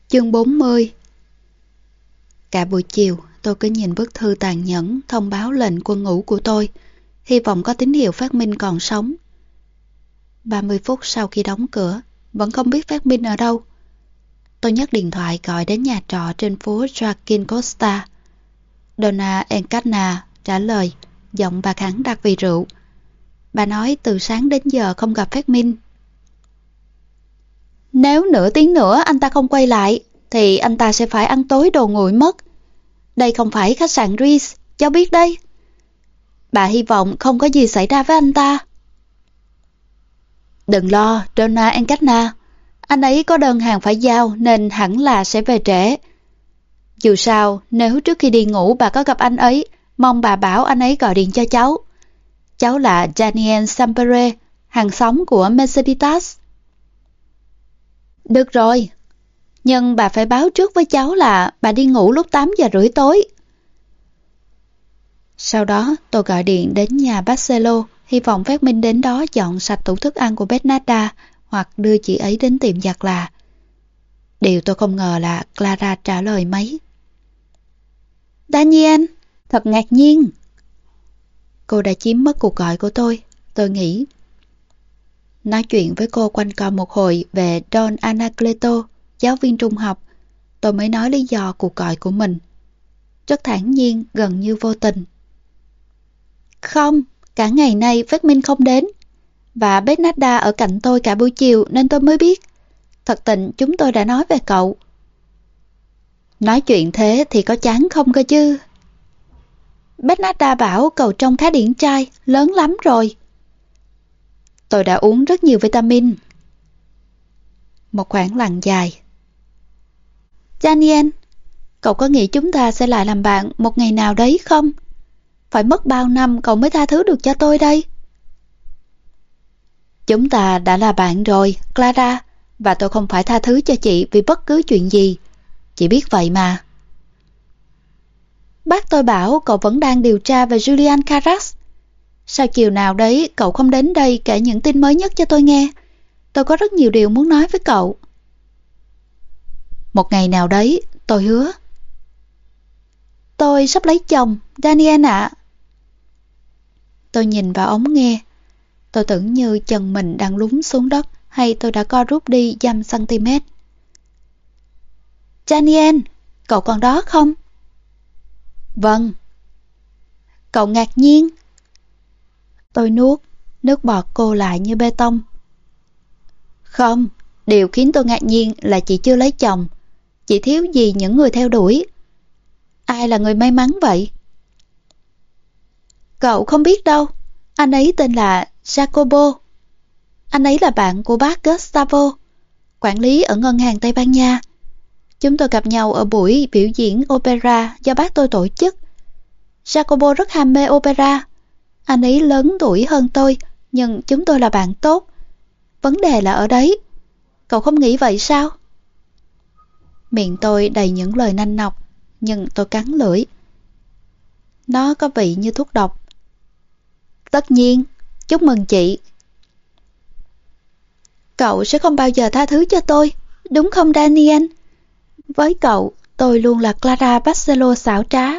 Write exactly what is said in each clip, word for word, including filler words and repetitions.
Chương bốn mươi. Cả buổi chiều, tôi cứ nhìn bức thư tàn nhẫn thông báo lệnh quân ngũ của tôi, hy vọng có tín hiệu Phát Minh còn sống. ba mươi phút sau khi đóng cửa, vẫn không biết Phát Minh ở đâu. Tôi nhấc điện thoại gọi đến nhà trọ trên phố Joaquin Costa. Donna Encarna trả lời, giọng bà khẳng đặc vì rượu. Bà nói từ sáng đến giờ không gặp Phát Minh. Nếu nửa tiếng nữa anh ta không quay lại, thì anh ta sẽ phải ăn tối đồ nguội mất. Đây không phải khách sạn Ritz, cháu biết đấy. Bà hy vọng không có gì xảy ra với anh ta. Đừng lo, Donna Encarna. Anh ấy có đơn hàng phải giao nên hẳn là sẽ về trễ. Dù sao, nếu trước khi đi ngủ bà có gặp anh ấy, mong bà bảo anh ấy gọi điện cho cháu. Cháu là Daniel Sampere, hàng xóm của Mercedes. Được rồi, nhưng bà phải báo trước với cháu là bà đi ngủ lúc tám giờ rưỡi tối. Sau đó tôi gọi điện đến nhà Barcelo, hy vọng Phát Minh đến đó dọn sạch tủ thức ăn của Bernarda hoặc đưa chị ấy đến tiệm giặt là. Điều tôi không ngờ là Clara trả lời mấy. Daniel, thật ngạc nhiên. Cô đã chiếm mất cuộc gọi của tôi, tôi nghĩ. Nói chuyện với cô quanh co một hồi về Don Anacleto, giáo viên trung học, tôi mới nói lý do cuộc gọi của mình. Rất thản nhiên, gần như vô tình. Không, cả ngày nay Phát Minh không đến. Và Bernarda ở cạnh tôi cả buổi chiều nên tôi mới biết. Thật tình chúng tôi đã nói về cậu. Nói chuyện thế thì có chán không cơ chứ? Bernarda bảo cậu trông khá điển trai, lớn lắm rồi. Tôi đã uống rất nhiều vitamin. Một khoảng lặng dài. Daniel, cậu có nghĩ chúng ta sẽ lại làm bạn một ngày nào đấy không? Phải mất bao năm cậu mới tha thứ được cho tôi đây? Chúng ta đã là bạn rồi, Clara, và tôi không phải tha thứ cho chị vì bất cứ chuyện gì. Chị biết vậy mà. Bác tôi bảo cậu vẫn đang điều tra về Julian Carras. Sao chiều nào đấy cậu không đến đây kể những tin mới nhất cho tôi nghe? Tôi có rất nhiều điều muốn nói với cậu. Một ngày nào đấy, tôi hứa. Tôi sắp lấy chồng, Daniel ạ. Tôi nhìn vào ống nghe. Tôi tưởng như chân mình đang lún xuống đất hay tôi đã co rút đi dăm cm. Daniel, cậu còn đó không? Vâng. Cậu ngạc nhiên. Tôi nuốt, nước bọt cô lại như bê tông. Không, điều khiến tôi ngạc nhiên là chị chưa lấy chồng. Chị thiếu gì những người theo đuổi. Ai là người may mắn vậy? Cậu không biết đâu. Anh ấy tên là Jacobo. Anh ấy là bạn của bác Gustavo, quản lý ở ngân hàng Tây Ban Nha. Chúng tôi gặp nhau ở buổi biểu diễn opera do bác tôi tổ chức. Jacobo rất ham mê opera. Anh ấy lớn tuổi hơn tôi, nhưng chúng tôi là bạn tốt. Vấn đề là ở đấy. Cậu không nghĩ vậy sao? Miệng tôi đầy những lời nanh nọc, nhưng tôi cắn lưỡi. Nó có vị như thuốc độc. Tất nhiên, chúc mừng chị. Cậu sẽ không bao giờ tha thứ cho tôi, đúng không Daniel? Với cậu, tôi luôn là Clara Barcelo xảo trá.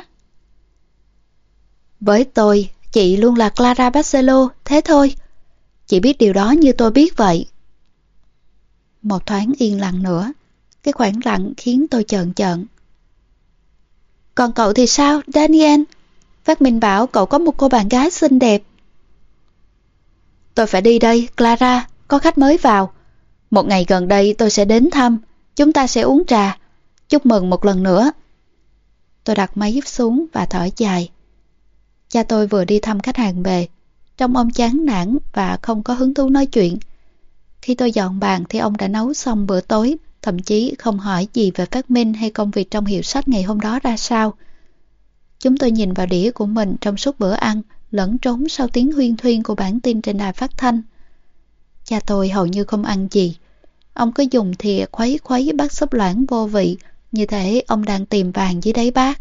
Với tôi, chị luôn là Clara Barcelo, thế thôi. Chị biết điều đó như tôi biết vậy. Một thoáng yên lặng nữa. Cái khoảng lặng khiến tôi chợn chợn. Còn cậu thì sao, Daniel? Phát Minh bảo cậu có một cô bạn gái xinh đẹp. Tôi phải đi đây, Clara, có khách mới vào. Một ngày gần đây tôi sẽ đến thăm. Chúng ta sẽ uống trà. Chúc mừng một lần nữa. Tôi đặt máy xuống và thở dài. Cha tôi vừa đi thăm khách hàng về. Trông ông chán nản và không có hứng thú nói chuyện. Khi tôi dọn bàn thì ông đã nấu xong bữa tối, thậm chí không hỏi gì về Phát Minh hay công việc trong hiệu sách ngày hôm đó ra sao. Chúng tôi nhìn vào đĩa của mình trong suốt bữa ăn, lẫn trốn sau tiếng huyên thuyên của bản tin trên đài phát thanh. Cha tôi hầu như không ăn gì. Ông cứ dùng thìa khuấy khuấy bát súp loãng vô vị, như thể ông đang tìm vàng dưới đáy bát.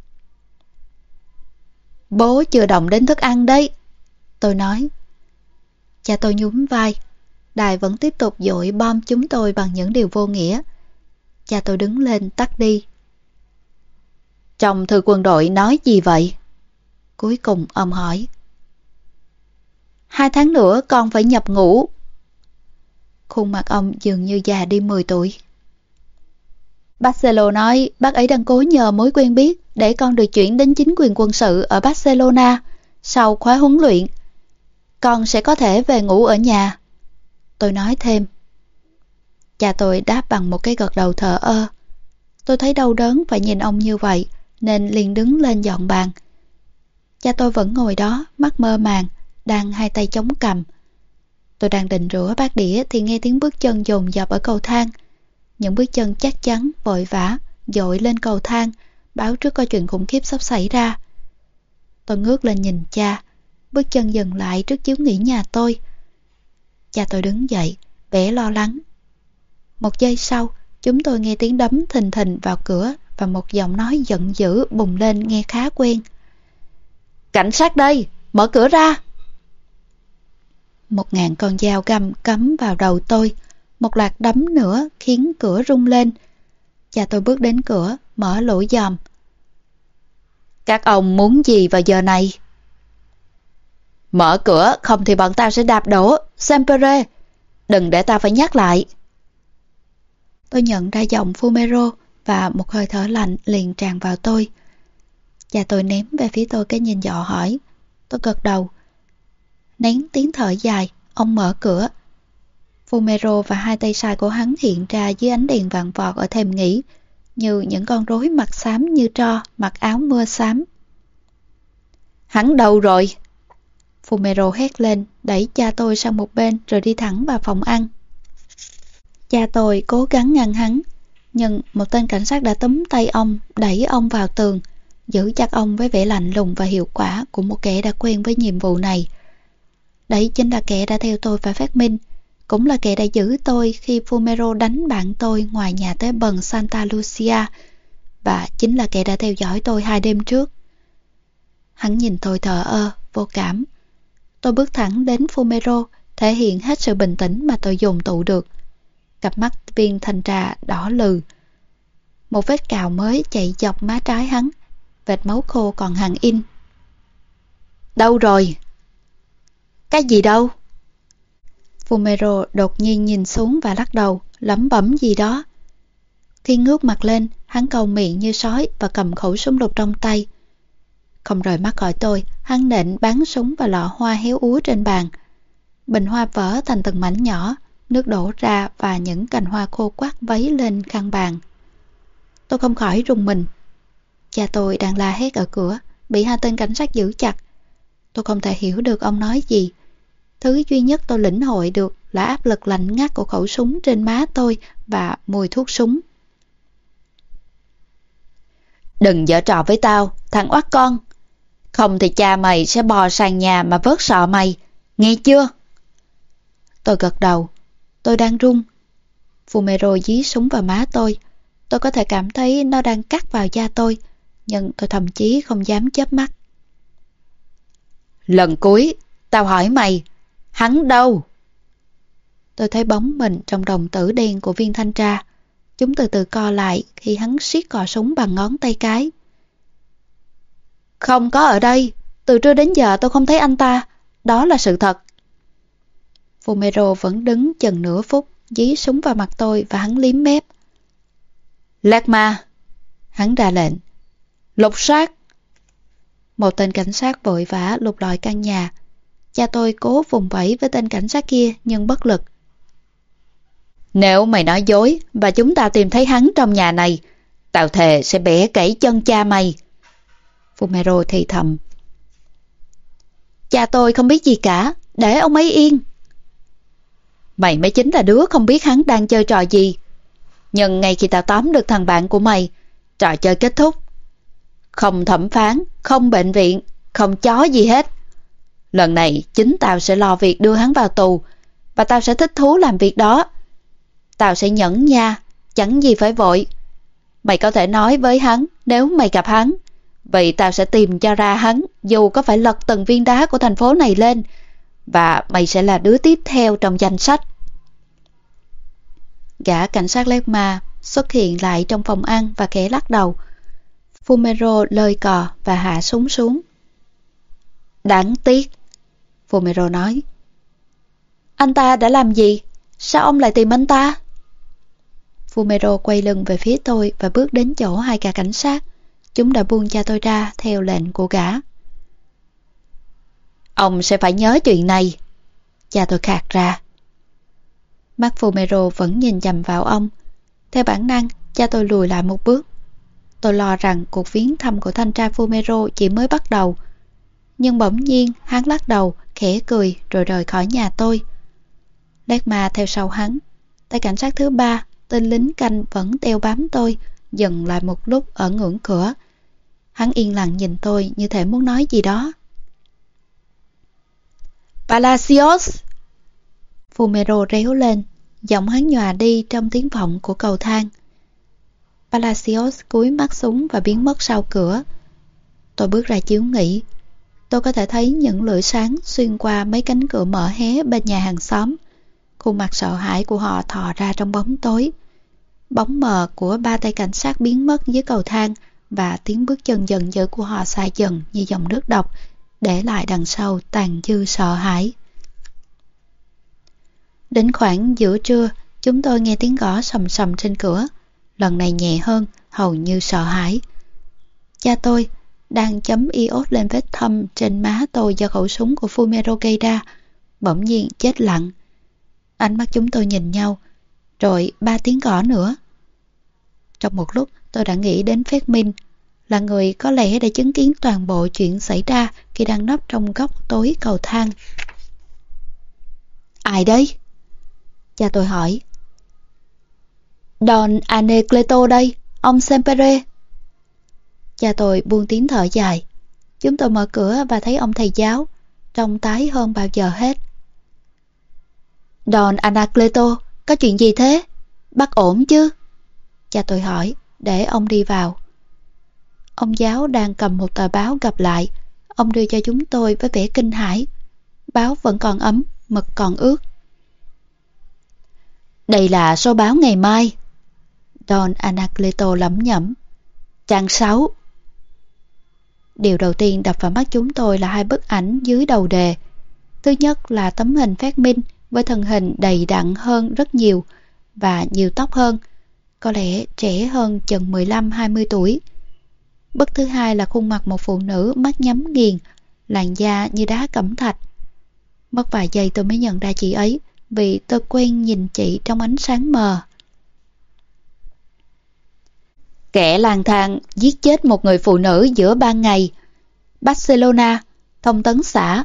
Bố chưa động đến thức ăn đấy, tôi nói. Cha tôi nhún vai. Đài vẫn tiếp tục dội bom chúng tôi bằng những điều vô nghĩa. Cha tôi đứng lên tắt đi. Trong thư quân đội nói gì vậy? Cuối cùng ông hỏi. Hai tháng nữa con phải nhập ngũ. Khuôn mặt ông dường như già đi mười tuổi. Barcelona nói bác ấy đang cố nhờ mối quen biết để con được chuyển đến chính quyền quân sự ở Barcelona sau khóa huấn luyện. Con sẽ có thể về ngủ ở nhà. Tôi nói thêm. Cha tôi đáp bằng một cái gật đầu thờ ơ. Tôi thấy đau đớn phải nhìn ông như vậy nên liền đứng lên dọn bàn. Cha tôi vẫn ngồi đó, mắt mơ màng, đang hai tay chống cằm. Tôi đang định rửa bát đĩa thì nghe tiếng bước chân dồn dập ở cầu thang. Những bước chân chắc chắn, vội vã, dội lên cầu thang, báo trước có chuyện khủng khiếp sắp xảy ra. Tôi ngước lên nhìn cha, bước chân dừng lại trước chiếu nghỉ nhà tôi. Cha tôi đứng dậy, vẻ lo lắng. Một giây sau, chúng tôi nghe tiếng đấm thình thình vào cửa và một giọng nói giận dữ bùng lên nghe khá quen. Cảnh sát đây, mở cửa ra! Một ngàn con dao găm cắm vào đầu tôi, một loạt đấm nữa khiến cửa rung lên. Cha tôi bước đến cửa, mở lỗ giòm. Các ông muốn gì vào giờ này? Mở cửa, không thì bọn tao sẽ đạp đổ. Sempre, đừng để tao phải nhắc lại. Tôi nhận ra giọng Fumero và một hơi thở lạnh liền tràn vào tôi. Cha tôi ném về phía tôi cái nhìn dọ hỏi. Tôi gật đầu. Nén tiếng thở dài, ông mở cửa. Fumero và hai tay sai của hắn hiện ra dưới ánh đèn vàng vọt ở thềm nghỉ, như những con rối mặt xám như tro, mặc áo mưa xám. Hắn đâu rồi? Fumero hét lên, đẩy cha tôi sang một bên rồi đi thẳng vào phòng ăn. Cha tôi cố gắng ngăn hắn, nhưng một tên cảnh sát đã túm tay ông, đẩy ông vào tường, giữ chặt ông với vẻ lạnh lùng và hiệu quả của một kẻ đã quen với nhiệm vụ này. Đấy chính là kẻ đã theo tôi phải phát minh, cũng là kẻ đã giữ tôi khi Fumero đánh bạn tôi ngoài nhà tế bần Santa Lucia, và chính là kẻ đã theo dõi tôi hai đêm trước. Hắn nhìn tôi thờ ơ, vô cảm. Tôi bước thẳng đến Fumero, thể hiện hết sự bình tĩnh mà tôi dồn tụ được. Cặp mắt viên thanh trà đỏ lừ. Một vết cào mới chạy dọc má trái hắn, vệt máu khô còn hằn in. Đâu rồi? Cái gì đâu? Fumero đột nhiên nhìn xuống và lắc đầu, lẩm bẩm gì đó. Khi ngước mặt lên, hắn cau miệng như sói và cầm khẩu súng lục trong tay. Không rời mắt khỏi tôi, hắn nện bắn súng vào lọ hoa héo úa trên bàn. Bình hoa vỡ thành từng mảnh nhỏ, nước đổ ra và những cành hoa khô quắt vấy lên khăn bàn. Tôi không khỏi rùng mình. Cha tôi đang la hét ở cửa, bị hai tên cảnh sát giữ chặt. Tôi không thể hiểu được ông nói gì. Thứ duy nhất tôi lĩnh hội được là áp lực lạnh ngắt của khẩu súng trên má tôi và mùi thuốc súng. Đừng giở trò với tao, thằng oắt con. Không thì cha mày sẽ bò sàn nhà mà vớt sọ mày, nghe chưa? Tôi gật đầu. Tôi đang run. Fumero dí súng vào má tôi. Tôi có thể cảm thấy nó đang cắt vào da tôi, nhưng tôi thậm chí không dám chớp mắt. Lần cuối, tao hỏi mày, hắn đâu? Tôi thấy bóng mình trong đồng tử đen của viên thanh tra. Chúng từ từ co lại khi hắn siết cò súng bằng ngón tay cái. Không có ở đây. Từ trưa đến giờ tôi không thấy anh ta. Đó là sự thật. Fumero vẫn đứng chừng nửa phút, dí súng vào mặt tôi và hắn liếm mép. Lerma, hắn ra lệnh. Lục soát. Một tên cảnh sát vội vã lục lọi căn nhà. Cha tôi cố vùng vẫy với tên cảnh sát kia nhưng bất lực. Nếu mày nói dối và chúng ta tìm thấy hắn trong nhà này, tao thề sẽ bẻ gãy chân cha mày. Fumero thì thầm. Cha tôi không biết gì cả, để ông ấy yên. Mày mới chính là đứa không biết hắn đang chơi trò gì. Nhưng ngay khi tao tóm được thằng bạn của mày, trò chơi kết thúc. Không thẩm phán, không bệnh viện, không chó gì hết. Lần này chính tao sẽ lo việc đưa hắn vào tù, và tao sẽ thích thú làm việc đó. Tao sẽ nhẫn nha, chẳng gì phải vội. Mày có thể nói với hắn nếu mày gặp hắn. Vậy tao sẽ tìm cho ra hắn, dù có phải lật từng viên đá của thành phố này lên. Và mày sẽ là đứa tiếp theo trong danh sách. Gã cảnh sát Lerma xuất hiện lại trong phòng ăn và khẽ lắc đầu. Fumero lơi cò và hạ súng xuống. Đáng tiếc, Fumero nói. Anh ta đã làm gì? Sao ông lại tìm anh ta? Fumero quay lưng về phía tôi và bước đến chỗ hai gã cảnh sát. Chúng đã buông cha tôi ra theo lệnh của gã. Ông sẽ phải nhớ chuyện này. Cha tôi khạc ra. Mắt Fumero vẫn nhìn chằm vào ông. Theo bản năng, cha tôi lùi lại một bước. Tôi lo rằng cuộc viếng thăm của thanh tra Fumero chỉ mới bắt đầu. Nhưng bỗng nhiên hắn lắc đầu, khẽ cười rồi rời khỏi nhà tôi. Lát mà theo sau hắn, tay cảnh sát thứ ba, tên lính canh vẫn đeo bám tôi, dừng lại một lúc ở ngưỡng cửa. Hắn yên lặng nhìn tôi như thể muốn nói gì đó. Palacios! Fumero réo lên, giọng hắn nhòa đi trong tiếng vọng của cầu thang. Palacios cúi mắt xuống và biến mất sau cửa. Tôi bước ra chiếu nghỉ. Tôi có thể thấy những lưỡi sáng xuyên qua mấy cánh cửa mở hé bên nhà hàng xóm. Khuôn mặt sợ hãi của họ thò ra trong bóng tối. Bóng mờ của ba tay cảnh sát biến mất dưới cầu thang và tiếng bước chân dần dữ của họ xa dần như dòng nước độc, để lại đằng sau tàn dư sợ hãi. Đến khoảng giữa trưa, chúng tôi nghe tiếng gõ sầm sầm trên cửa. Lần này nhẹ hơn, hầu như sợ hãi. Cha tôi đang chấm iốt lên vết thâm trên má tôi do khẩu súng của Fumero gây ra, bỗng nhiên chết lặng. Ánh mắt chúng tôi nhìn nhau, rồi ba tiếng gõ nữa. Trong một lúc tôi đã nghĩ đến Phét Minh, là người có lẽ đã chứng kiến toàn bộ chuyện xảy ra khi đang nấp trong góc tối cầu thang. Ai đấy? Cha tôi hỏi. Don Anacleto đây, ông Sempere. Cha tôi buông tiếng thở dài. Chúng tôi mở cửa và thấy ông thầy giáo, trông tái hơn bao giờ hết. Don Anacleto, có chuyện gì thế? Bác ổn chứ? Cha tôi hỏi, để ông đi vào. Ông giáo đang cầm một tờ báo gặp lại. Ông đưa cho chúng tôi với vẻ kinh hãi. Báo vẫn còn ấm, mực còn ướt. Đây là số báo ngày mai. Don Anacleto lẩm nhẩm. Trang sáu. Điều đầu tiên đập vào mắt chúng tôi là hai bức ảnh dưới đầu đề. Thứ nhất là tấm hình Phát Minh với thân hình đầy đặn hơn rất nhiều và nhiều tóc hơn, có lẽ trẻ hơn chừng mười lăm hai mươi tuổi. Bức thứ hai là khuôn mặt một phụ nữ mắt nhắm nghiền, làn da như đá cẩm thạch. Mất vài giây tôi mới nhận ra chị ấy, vì tôi quen nhìn chị trong ánh sáng mờ. Kẻ lang thang giết chết một người phụ nữ giữa ban ngày. Barcelona, thông tấn xã.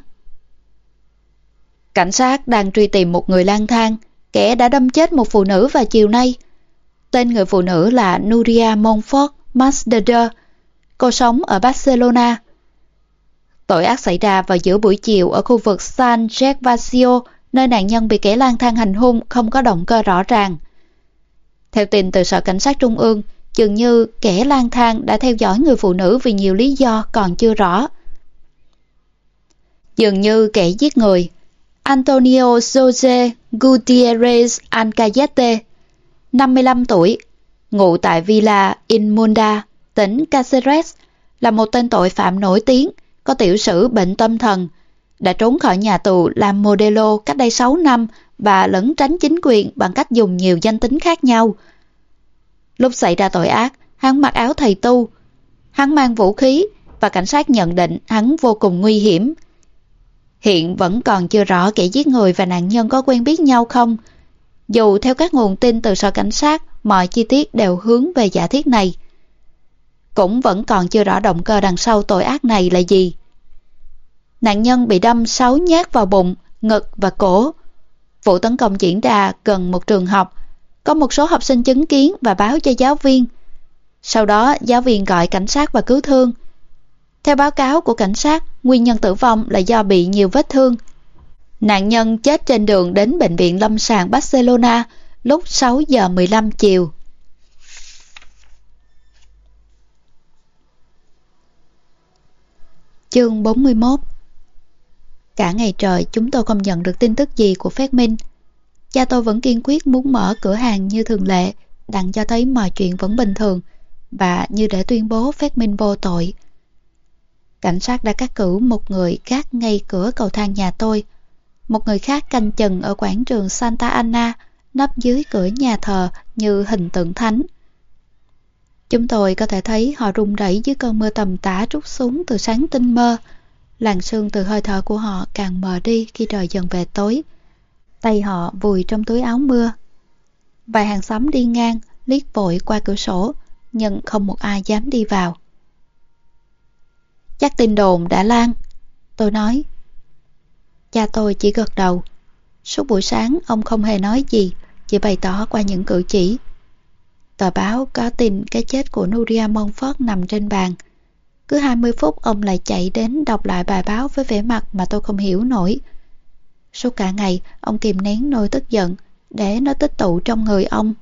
Cảnh sát đang truy tìm một người lang thang, kẻ đã đâm chết một phụ nữ vào chiều nay. Tên người phụ nữ là Nuria Montfort Masdeder. Cô sống ở Barcelona. Tội ác xảy ra vào giữa buổi chiều ở khu vực San Gervasio, nơi nạn nhân bị kẻ lang thang hành hung không có động cơ rõ ràng. Theo tin từ Sở Cảnh sát Trung ương, dường như kẻ lang thang đã theo dõi người phụ nữ vì nhiều lý do còn chưa rõ. Dường như kẻ giết người, Antonio Jose Gutierrez Alcayete, năm mươi lăm tuổi, ngụ tại Villa Inmunda, tỉnh Cáceres, là một tên tội phạm nổi tiếng, có tiểu sử bệnh tâm thần, đã trốn khỏi nhà tù làm Modelo cách đây sáu năm và lẩn tránh chính quyền bằng cách dùng nhiều danh tính khác nhau. Lúc xảy ra tội ác, hắn mặc áo thầy tu. Hắn mang vũ khí và cảnh sát nhận định hắn vô cùng nguy hiểm. Hiện vẫn còn chưa rõ kẻ giết người và nạn nhân có quen biết nhau không. Dù theo các nguồn tin từ Sở Cảnh sát, mọi chi tiết đều hướng về giả thiết này. Cũng vẫn còn chưa rõ động cơ đằng sau tội ác này là gì. Nạn nhân bị đâm sáu nhát vào bụng, ngực và cổ. Vụ tấn công diễn ra gần một trường học. Có một số học sinh chứng kiến và báo cho giáo viên. Sau đó giáo viên gọi cảnh sát và cứu thương. Theo báo cáo của cảnh sát, nguyên nhân tử vong là do bị nhiều vết thương. Nạn nhân chết trên đường đến bệnh viện lâm sàng Barcelona lúc sáu giờ mười lăm chiều. Chương bốn mươi mốt. Cả ngày trời chúng tôi không nhận được tin tức gì của Phát Minh. Cha tôi vẫn kiên quyết muốn mở cửa hàng như thường lệ, đặng cho thấy mọi chuyện vẫn bình thường và như để tuyên bố Phát Minh vô tội. Cảnh sát đã cắt cử một người gác ngay cửa cầu thang nhà tôi, một người khác canh chừng ở quảng trường Santa Ana, nấp dưới cửa nhà thờ như hình tượng thánh. Chúng tôi có thể thấy họ run rẩy dưới cơn mưa tầm tã trút xuống từ sáng tinh mơ. Làn sương từ hơi thở của họ càng mờ đi khi trời dần về tối. Tay họ vùi trong túi áo mưa. Vài hàng xóm đi ngang, liếc vội qua cửa sổ, nhưng không một ai dám đi vào. Chắc tin đồn đã lan, tôi nói. Cha tôi chỉ gật đầu. Suốt buổi sáng ông không hề nói gì, chỉ bày tỏ qua những cử chỉ. Tờ báo có tin cái chết của Nuria Montfort nằm trên bàn. Cứ hai mươi phút ông lại chạy đến đọc lại bài báo với vẻ mặt mà tôi không hiểu nổi. Suốt cả ngày ông kìm nén nỗi tức giận để nó tích tụ trong người ông.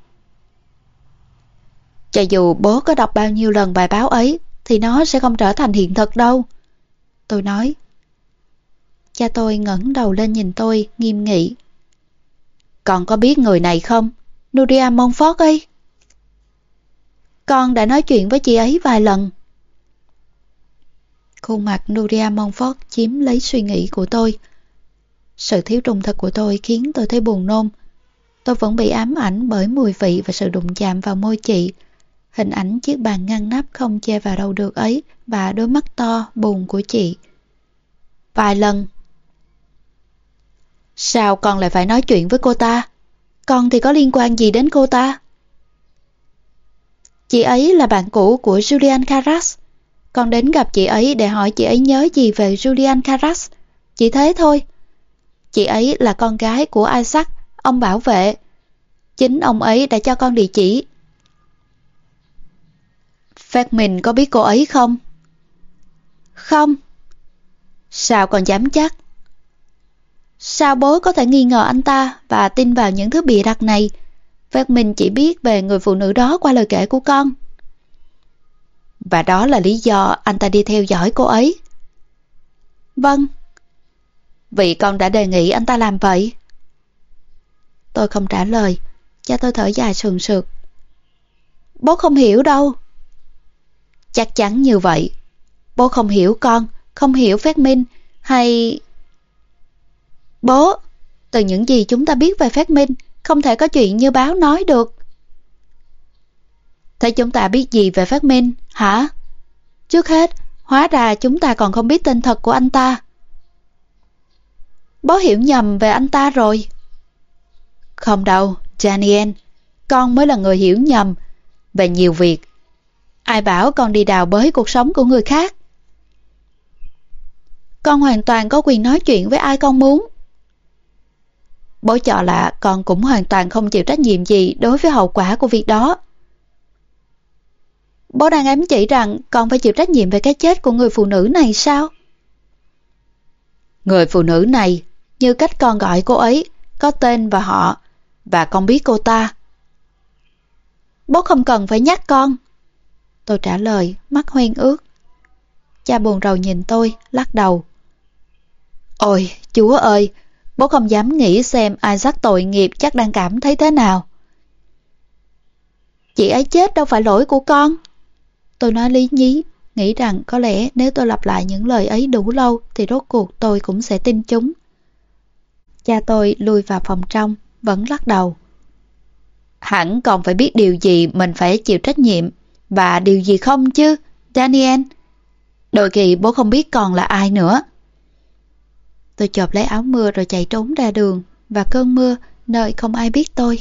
Cho dù bố có đọc bao nhiêu lần bài báo ấy thì nó sẽ không trở thành hiện thực đâu, tôi nói. Cha tôi ngẩng đầu lên nhìn tôi nghiêm nghị. Con có biết người này không? Nuria Montfort ấy. Con đã nói chuyện với chị ấy vài lần. Khuôn mặt Nuria Montfort chiếm lấy suy nghĩ của tôi. Sự thiếu trung thực của tôi khiến tôi thấy buồn nôn. Tôi vẫn bị ám ảnh bởi mùi vị và sự đụng chạm vào môi chị. Hình ảnh chiếc bàn ngăn nắp không che vào đâu được ấy và đôi mắt to, buồn của chị. Vài lần. Sao con lại phải nói chuyện với cô ta? Con thì có liên quan gì đến cô ta? Chị ấy là bạn cũ của Julian Carras. Con đến gặp chị ấy để hỏi chị ấy nhớ gì về Julian Carras. Chỉ thế thôi. Chị ấy là con gái của Isaac, ông bảo vệ. Chính ông ấy đã cho con địa chỉ. Phát Minh có biết cô ấy không? Không. Sao con dám chắc? Sao bố có thể nghi ngờ anh ta và tin vào những thứ bịa đặt này? Phát Minh chỉ biết về người phụ nữ đó qua lời kể của con. Và đó là lý do anh ta đi theo dõi cô ấy. Vâng. Vì con đã đề nghị anh ta làm vậy. Tôi không trả lời. Cha tôi thở dài sườn sượt. Bố không hiểu đâu. Chắc chắn như vậy. Bố không hiểu con, không hiểu Phát Minh, hay... Bố, từ những gì chúng ta biết về Phát Minh, không thể có chuyện như báo nói được. Thế chúng ta biết gì về Phát Minh, hả? Trước hết, hóa ra chúng ta còn không biết tên thật của anh ta. Bố hiểu nhầm về anh ta rồi. Không đâu, Daniel, con mới là người hiểu nhầm về nhiều việc. Ai bảo con đi đào bới cuộc sống của người khác? Con hoàn toàn có quyền nói chuyện với ai con muốn. Bố cho là con cũng hoàn toàn không chịu trách nhiệm gì đối với hậu quả của việc đó. Bố đang ám chỉ rằng con phải chịu trách nhiệm về cái chết của người phụ nữ này sao? Người phụ nữ này, như cách con gọi cô ấy, có tên và họ, và con biết cô ta. Bố không cần phải nhắc con. Tôi trả lời, mắt hoen ướt. Cha buồn rầu nhìn tôi, lắc đầu. Ôi, Chúa ơi, bố không dám nghĩ xem Isaac tội nghiệp chắc đang cảm thấy thế nào. Chị ấy chết đâu phải lỗi của con. Tôi nói lý nhí, nghĩ rằng có lẽ nếu tôi lặp lại những lời ấy đủ lâu thì rốt cuộc tôi cũng sẽ tin chúng. Cha tôi lui vào phòng trong, vẫn lắc đầu. Hẳn còn phải biết điều gì mình phải chịu trách nhiệm, và điều gì không chứ, Daniel. Đôi khi bố không biết con là ai nữa. Tôi chộp lấy áo mưa rồi chạy trốn ra đường, và cơn mưa, nơi không ai biết tôi.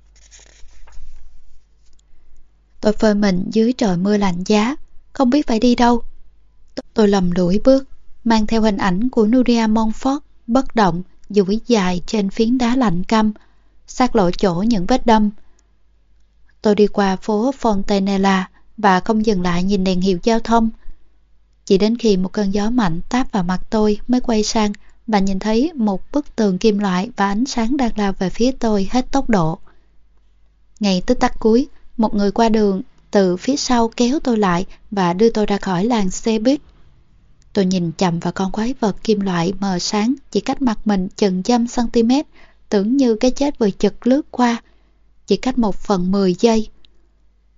Tôi phơi mình dưới trời mưa lạnh giá, không biết phải đi đâu. Tôi lầm lũi bước, mang theo hình ảnh của Nuria Montfort, bất động, duỗi dài trên phiến đá lạnh căm, xác lộ chỗ những vết đâm. Tôi đi qua phố Fontanella và không dừng lại nhìn đèn hiệu giao thông. Chỉ đến khi một cơn gió mạnh táp vào mặt tôi mới quay sang và nhìn thấy một bức tường kim loại và ánh sáng đang lao về phía tôi hết tốc độ. Ngay tích tắc cuối, một người qua đường từ phía sau kéo tôi lại và đưa tôi ra khỏi làn xe buýt. Tôi nhìn chằm vào con quái vật kim loại mờ sáng chỉ cách mặt mình chừng dăm cm, tưởng như cái chết vừa chực lướt qua. Chỉ cách một phần mười giây,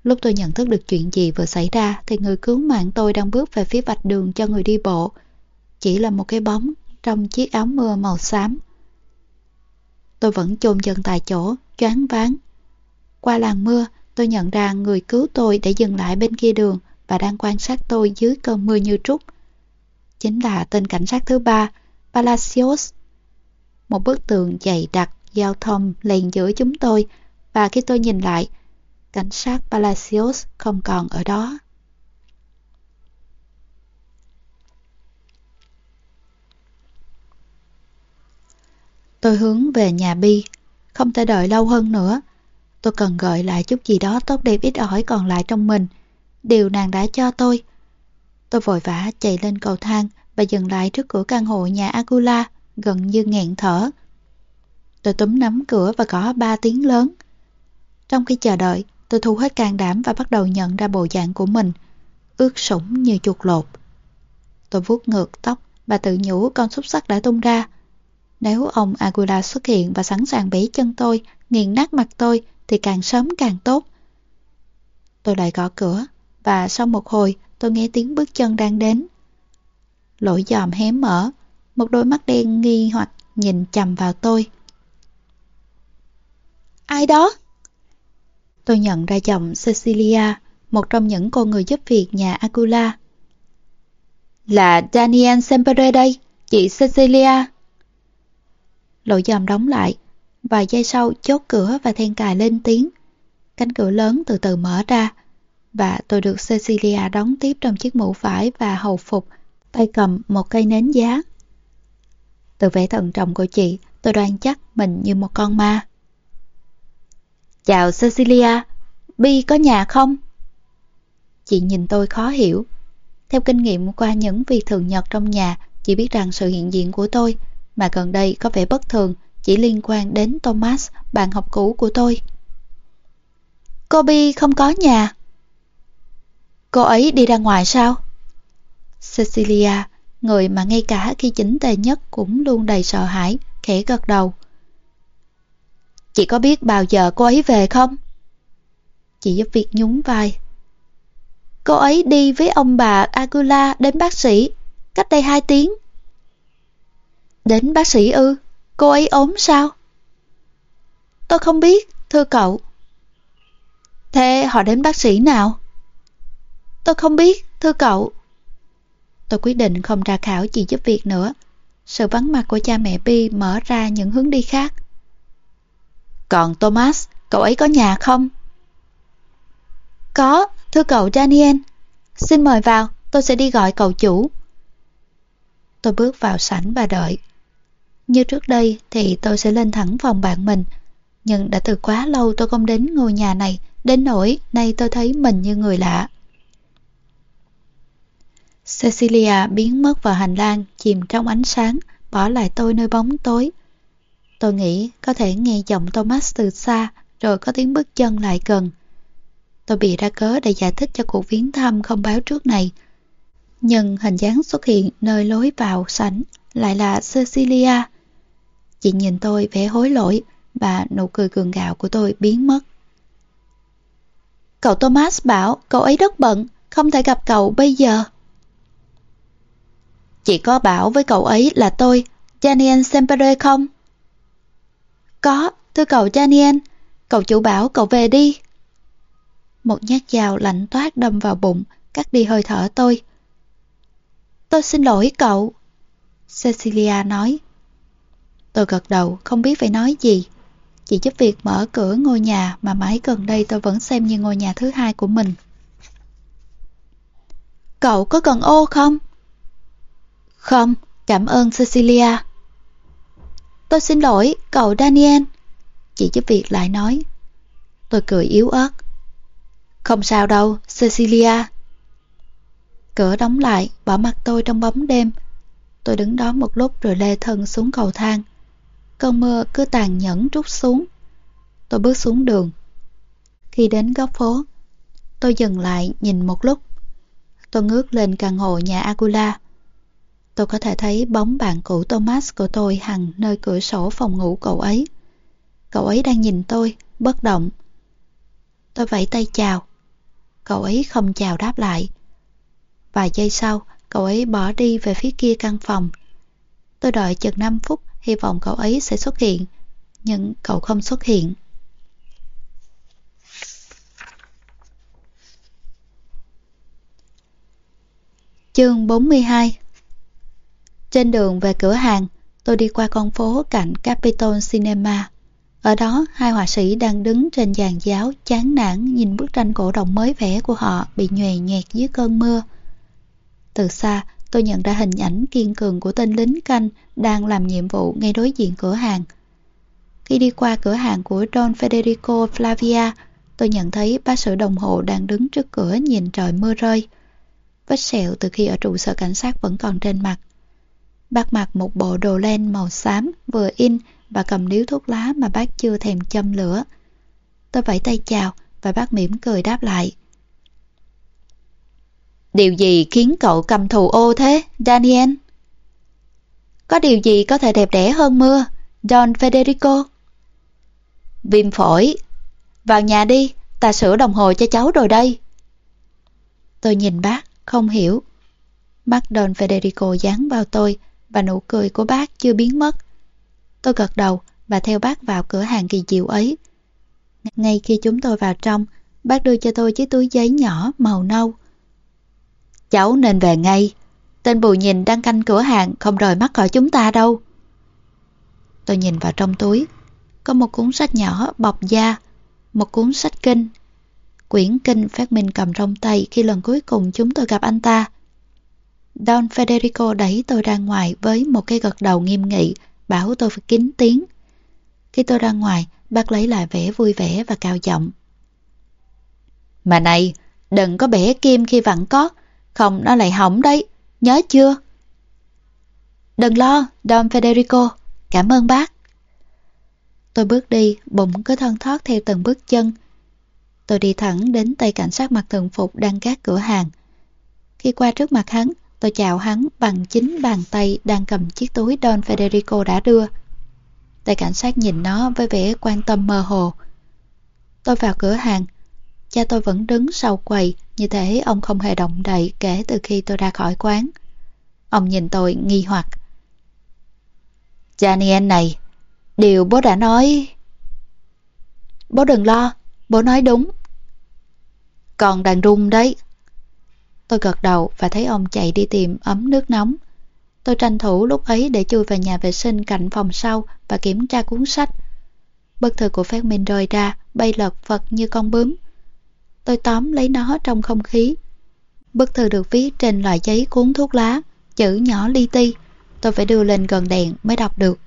Lúc tôi nhận thức được chuyện gì vừa xảy ra thì người cứu mạng tôi đang bước về phía vạch đường cho người đi bộ. Chỉ là một cái bóng trong chiếc áo mưa màu xám. Tôi vẫn chôn chân tại chỗ, choáng váng. Qua làn mưa, tôi nhận ra người cứu tôi đã dừng lại bên kia đường và đang quan sát tôi dưới cơn mưa như trút. Chính là tên cảnh sát thứ ba, Palacios. Một bức tường dày đặc, giao thông liền giữa chúng tôi, và khi tôi nhìn lại, cảnh sát Palacios không còn ở đó. Tôi hướng về nhà Bi, không thể đợi lâu hơn nữa. Tôi cần gợi lại chút gì đó tốt đẹp ít ỏi còn lại trong mình, điều nàng đã cho tôi. Tôi vội vã chạy lên cầu thang và dừng lại trước cửa căn hộ nhà Agula, gần như nghẹn thở. Tôi túm nắm cửa và gõ ba tiếng lớn. Trong khi chờ đợi, tôi thu hết can đảm và bắt đầu nhận ra bộ dạng của mình, ướt sũng như chuột lột. Tôi vuốt ngược tóc và tự nhủ con xúc xắc đã tung ra. Nếu ông Agula xuất hiện và sẵn sàng bẻ chân tôi, nghiền nát mặt tôi, thì càng sớm càng tốt. Tôi lại gõ cửa, và sau một hồi tôi nghe tiếng bước chân đang đến. Lỗ giòm hé mở, một đôi mắt đen nghi hoặc nhìn chằm vào tôi. Ai đó? Tôi nhận ra giọng Cecilia, một trong những cô người giúp việc nhà Agula. Là Daniel Sempere đây, chị Cecilia. Lỗ giòm đóng lại, vài giây sau chốt cửa và then cài lên tiếng. Cánh cửa lớn từ từ mở ra, và tôi được Cecilia đón tiếp trong chiếc mũ vải và hầu phục, tay cầm một cây nến giá. Từ vẻ thận trọng của chị, tôi đoán chắc mình như một con ma. Chào Cecilia, Bi có nhà không? Chị nhìn tôi khó hiểu. Theo kinh nghiệm qua những việc thường nhật trong nhà, chị biết rằng sự hiện diện của tôi, mà gần đây có vẻ bất thường, chỉ liên quan đến Thomas, bạn học cũ của tôi. Cô Bi không có nhà. Cô ấy đi ra ngoài sao? Cecilia, người mà ngay cả khi chỉnh tề nhất cũng luôn đầy sợ hãi, khẽ gật đầu. Chị có biết bao giờ cô ấy về không? Chị giúp việc nhún vai. Cô ấy đi với ông bà Agula đến bác sĩ, cách đây hai tiếng. Đến bác sĩ ư? Cô ấy ốm sao? Tôi không biết, thưa cậu. Thế họ đến bác sĩ nào? Tôi không biết, thưa cậu. Tôi quyết định không tra khảo chị giúp việc nữa. Sự vắng mặt của cha mẹ Bi mở ra những hướng đi khác. Còn Thomas, cậu ấy có nhà không? Có, thưa cậu Daniel. Xin mời vào, tôi sẽ đi gọi cậu chủ. Tôi bước vào sảnh và đợi. Như trước đây thì tôi sẽ lên thẳng phòng bạn mình, nhưng đã từ quá lâu tôi không đến ngôi nhà này, đến nỗi nay tôi thấy mình như người lạ. Cecilia biến mất vào hành lang, chìm trong ánh sáng, bỏ lại tôi nơi bóng tối. Tôi nghĩ có thể nghe giọng Thomas từ xa, rồi có tiếng bước chân lại gần. Tôi bịa ra cớ để giải thích cho cuộc viếng thăm không báo trước này. Nhưng hình dáng xuất hiện nơi lối vào sảnh lại là Cecilia. Chị nhìn tôi vẻ hối lỗi và nụ cười gượng gạo của tôi biến mất. Cậu Thomas bảo cậu ấy rất bận, không thể gặp cậu bây giờ. Chị có bảo với cậu ấy là tôi, Daniel Sempere không? Có, thưa cậu Daniel, cậu chủ bảo cậu về đi. Một nhát dao lạnh toát đâm vào bụng, cắt đi hơi thở tôi. Tôi xin lỗi cậu, Cecilia nói. Tôi gật đầu, không biết phải nói gì. Chị giúp việc mở cửa ngôi nhà mà mãi gần đây tôi vẫn xem như ngôi nhà thứ hai của mình. Cậu có cần ô không? Không, cảm ơn Cecilia. Tôi xin lỗi, cậu Daniel, chị giúp việc lại nói. Tôi cười yếu ớt. Không sao đâu, Cecilia. Cửa đóng lại, bỏ mặc tôi trong bóng đêm. Tôi đứng đó một lúc rồi lê thân xuống cầu thang. Cơn mưa cứ tàn nhẫn trút xuống. Tôi bước xuống đường. Khi đến góc phố, tôi dừng lại nhìn một lúc. Tôi ngước lên căn hộ nhà Agula. Tôi có thể thấy bóng bạn cũ Thomas của tôi hằn nơi cửa sổ phòng ngủ cậu ấy. Cậu ấy đang nhìn tôi, bất động. Tôi vẫy tay chào. cậu ấy không chào đáp lại. Vài giây sau, cậu ấy bỏ đi về phía kia căn phòng. Tôi đợi chừng năm phút, hy vọng cậu ấy sẽ xuất hiện, nhưng cậu không xuất hiện. Chương bốn mươi hai. Trên đường về cửa hàng, tôi đi qua con phố cạnh Capitol Cinema. Ở đó, hai họa sĩ đang đứng trên giàn giáo chán nản nhìn bức tranh cổ động mới vẽ của họ bị nhòe nhẹt dưới cơn mưa. Từ xa, tôi nhận ra hình ảnh kiên cường của tên lính canh đang làm nhiệm vụ ngay đối diện cửa hàng. Khi đi qua cửa hàng của Don Federico Flavia, tôi nhận thấy bác sĩ đồng hồ đang đứng trước cửa nhìn trời mưa rơi. Vết sẹo từ khi ở trụ sở cảnh sát vẫn còn trên mặt. Bác mặc một bộ đồ len màu xám vừa in và cầm điếu thuốc lá mà bác chưa thèm châm lửa. Tôi vẫy tay chào và bác mỉm cười đáp lại. Điều gì khiến cậu căm thù ô thế, Daniel? Có điều gì có thể đẹp đẽ hơn mưa, Don Federico? Viêm phổi. Vào nhà đi, ta sửa đồng hồ cho cháu rồi đây. Tôi nhìn bác, không hiểu. Mắt Don Federico dán vào tôi và nụ cười của bác chưa biến mất. Tôi gật đầu và theo bác vào cửa hàng kỳ diệu ấy. Ngay khi chúng tôi vào trong, bác đưa cho tôi chiếc túi giấy nhỏ màu nâu. Cháu nên về ngay. Tên bù nhìn đang canh cửa hàng không rời mắt khỏi chúng ta đâu. Tôi nhìn vào trong túi. Có một cuốn sách nhỏ bọc da, một cuốn sách kinh. Quyển kinh phát minh cầm trong tay khi lần cuối cùng chúng tôi gặp anh ta. Don Federico đẩy tôi ra ngoài với một cái gật đầu nghiêm nghị, bảo tôi phải kín tiếng. Khi tôi ra ngoài, bác lấy lại vẻ vui vẻ và cao giọng. Mà này, đừng có bẻ kim khi vặn có, không nó lại hỏng đấy, nhớ chưa? Đừng lo, Don Federico, cảm ơn bác. Tôi bước đi, bụng cứ thon thót theo từng bước chân. Tôi đi thẳng đến tay cảnh sát mặc thường phục đang gác cửa hàng. Khi qua trước mặt hắn, tôi chào hắn bằng chính bàn tay đang cầm chiếc túi Don Federico đã đưa. Tay cảnh sát nhìn nó với vẻ quan tâm mơ hồ. Tôi vào cửa hàng. Cha tôi vẫn đứng sau quầy, như thể ông không hề động đậy kể từ khi tôi ra khỏi quán. Ông nhìn tôi nghi hoặc. Daniel này, điều bố đã nói... Bố đừng lo, bố nói đúng. Còn đang run đấy. Tôi gật đầu và thấy ông chạy đi tìm ấm nước nóng. Tôi tranh thủ lúc ấy để chui vào nhà vệ sinh cạnh phòng sau và kiểm tra cuốn sách. Bức thư của phát minh rơi ra, bay lật phật như con bướm. Tôi tóm lấy nó trong không khí. Bức thư được viết trên loại giấy cuốn thuốc lá, chữ nhỏ li ti. Tôi phải đưa lên gần đèn mới đọc được.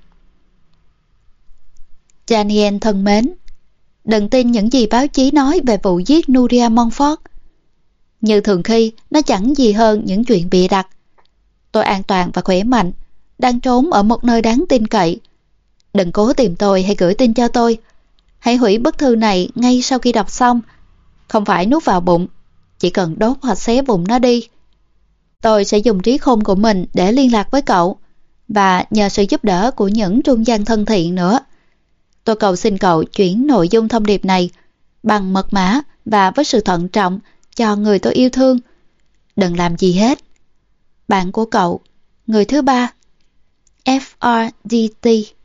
Daniel thân mến, đừng tin những gì báo chí nói về vụ giết Nuria Montfort. Như thường khi, nó chẳng gì hơn những chuyện bịa đặt. Tôi an toàn và khỏe mạnh, đang trốn ở một nơi đáng tin cậy. Đừng cố tìm tôi hay gửi tin cho tôi. Hãy hủy bức thư này ngay sau khi đọc xong. Không phải nuốt vào bụng, chỉ cần đốt hoặc xé bụng nó đi. Tôi sẽ dùng trí khôn của mình để liên lạc với cậu, và nhờ sự giúp đỡ của những trung gian thân thiện nữa. Tôi cầu xin cậu chuyển nội dung thông điệp này bằng mật mã và với sự thận trọng cho người tôi yêu thương. Đừng làm gì hết. Bạn của cậu, người thứ ba, F R D T.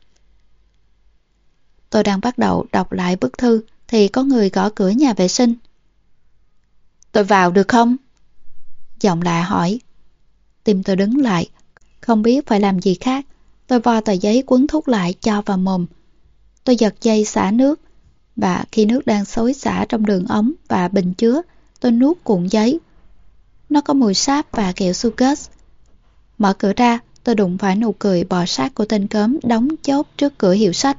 Tôi đang bắt đầu đọc lại bức thư thì có người gõ cửa nhà vệ sinh. Tôi vào được không? Giọng lạ hỏi. Tim tôi đứng lại, không biết phải làm gì khác. Tôi vo tờ giấy quấn thuốc lại cho vào mồm. Tôi giật dây xả nước, và khi nước đang xối xả trong đường ống và bình chứa, tôi nuốt cuộn giấy. Nó có mùi sáp và kẹo Sucus. Mở cửa ra, tôi đụng phải nụ cười bò sát của tên cớm đóng chốt trước cửa hiệu sách.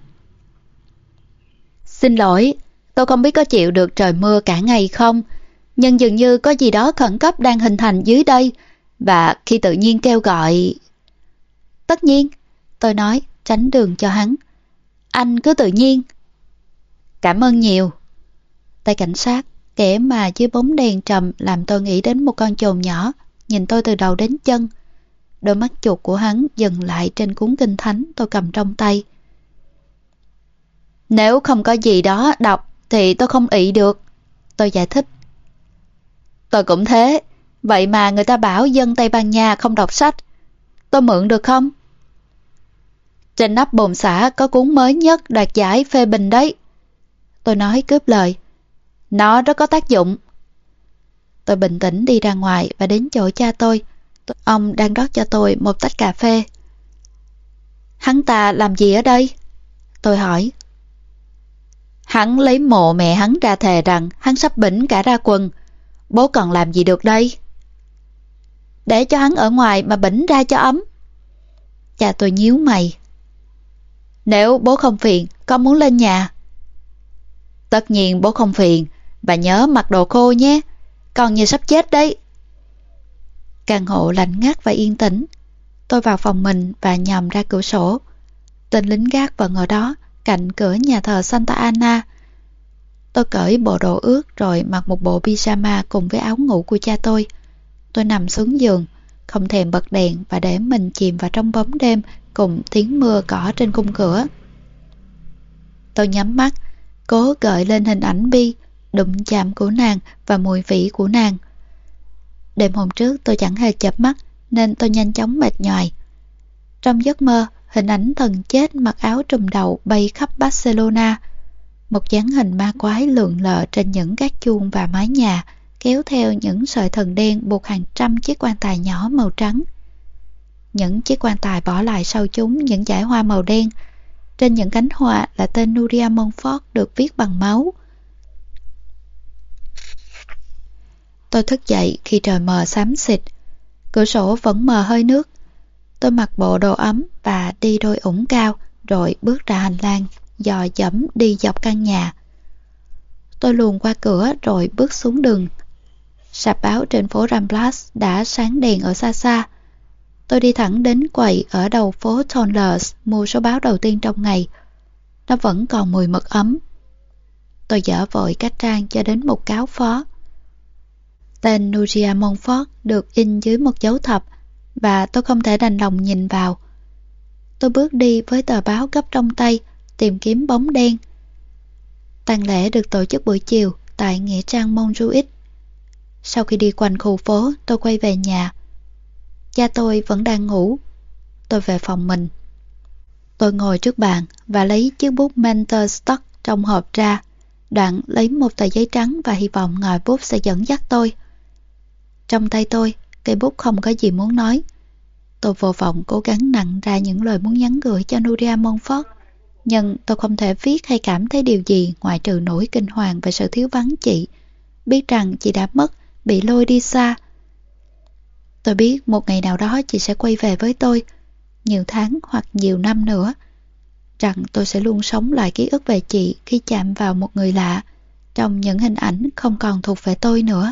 Xin lỗi, tôi không biết có chịu được trời mưa cả ngày không, nhưng dường như có gì đó khẩn cấp đang hình thành dưới đây, và khi tự nhiên kêu gọi... Tất nhiên, tôi nói, tránh đường cho hắn. Anh cứ tự nhiên. Cảm ơn nhiều. Tay cảnh sát, kẻ mà dưới bóng đèn trầm làm tôi nghĩ đến một con chồn nhỏ, nhìn tôi từ đầu đến chân. Đôi mắt chuột của hắn dừng lại trên cuốn kinh thánh tôi cầm trong tay. Nếu không có gì đó đọc thì tôi không ị được, tôi giải thích. Tôi cũng thế. Vậy mà người ta bảo dân Tây Ban Nha không đọc sách. Tôi mượn được không? Trên nắp bồn xả có cuốn mới nhất đoạt giải phê bình đấy. Tôi nói cướp lời. Nó rất có tác dụng. Tôi bình tĩnh đi ra ngoài và đến chỗ cha tôi. Ông đang rót cho tôi một tách cà phê. Hắn ta làm gì ở đây? Tôi hỏi. Hắn lấy mộ mẹ hắn ra thề rằng hắn sắp bỉnh cả ra quần. Bố còn làm gì được đây? Để cho hắn ở ngoài mà bỉnh ra cho ấm. Cha tôi nhíu mày. Nếu bố không phiền, con muốn lên nhà. Tất nhiên bố không phiền. Và nhớ mặc đồ khô nhé. Con như sắp chết đấy. Căn hộ lạnh ngắt và yên tĩnh. Tôi vào phòng mình và nhòm ra cửa sổ. Tên lính gác vẫn ở đó, cạnh cửa nhà thờ Santa Ana. Tôi cởi bộ đồ ướt rồi mặc một bộ pyjama cùng với áo ngủ của cha tôi. Tôi nằm xuống giường, không thèm bật đèn và để mình chìm vào trong bóng đêm cùng tiếng mưa cỏ trên khung cửa. Tôi nhắm mắt, cố gợi lên hình ảnh Bi, đụng chạm của nàng và mùi vị của nàng. Đêm hôm trước tôi chẳng hề chợp mắt nên tôi nhanh chóng mệt nhoài. Trong giấc mơ, hình ảnh thần chết mặc áo trùm đầu bay khắp Barcelona. Một dáng hình ma quái lượn lờ trên những gác chuông và mái nhà, kéo theo những sợi thần đen buộc hàng trăm chiếc quan tài nhỏ màu trắng. Những chiếc quan tài bỏ lại sau chúng những dải hoa màu đen. Trên những cánh hoa là tên Nuria Montfort được viết bằng máu. Tôi thức dậy khi trời mờ xám xịt. Cửa sổ vẫn mờ hơi nước. Tôi mặc bộ đồ ấm và đi đôi ủng cao rồi bước ra hành lang, dò dẫm đi dọc căn nhà. Tôi luồn qua cửa rồi bước xuống đường. Sạp báo trên phố Ramblas đã sáng đèn ở xa xa. Tôi đi thẳng đến quầy ở đầu phố Tonlers mua số báo đầu tiên trong ngày. Nó vẫn còn mùi mật ấm. Tôi dở vội cách trang cho đến một cáo phó. Tên Nuria Montfort được in dưới một dấu thập và tôi không thể đành lòng nhìn vào. Tôi bước đi với tờ báo gấp trong tay, tìm kiếm bóng đen. Tang lễ được tổ chức buổi chiều tại nghĩa trang Montjuic. Sau khi đi quanh khu phố, tôi quay về nhà. Cha tôi vẫn đang ngủ. Tôi về phòng mình. Tôi ngồi trước bàn và lấy chiếc bút Mentor Stock trong hộp ra, đoạn lấy một tờ giấy trắng và hy vọng ngòi bút sẽ dẫn dắt tôi. Trong tay tôi, cây bút không có gì muốn nói. Tôi vô vọng cố gắng nặn ra những lời muốn nhắn gửi cho Nuria Montfort, nhưng tôi không thể viết hay cảm thấy điều gì ngoại trừ nỗi kinh hoàng về sự thiếu vắng chị, biết rằng chị đã mất, bị lôi đi xa. Tôi biết một ngày nào đó chị sẽ quay về với tôi, nhiều tháng hoặc nhiều năm nữa, rằng tôi sẽ luôn sống lại ký ức về chị khi chạm vào một người lạ, trong những hình ảnh không còn thuộc về tôi nữa.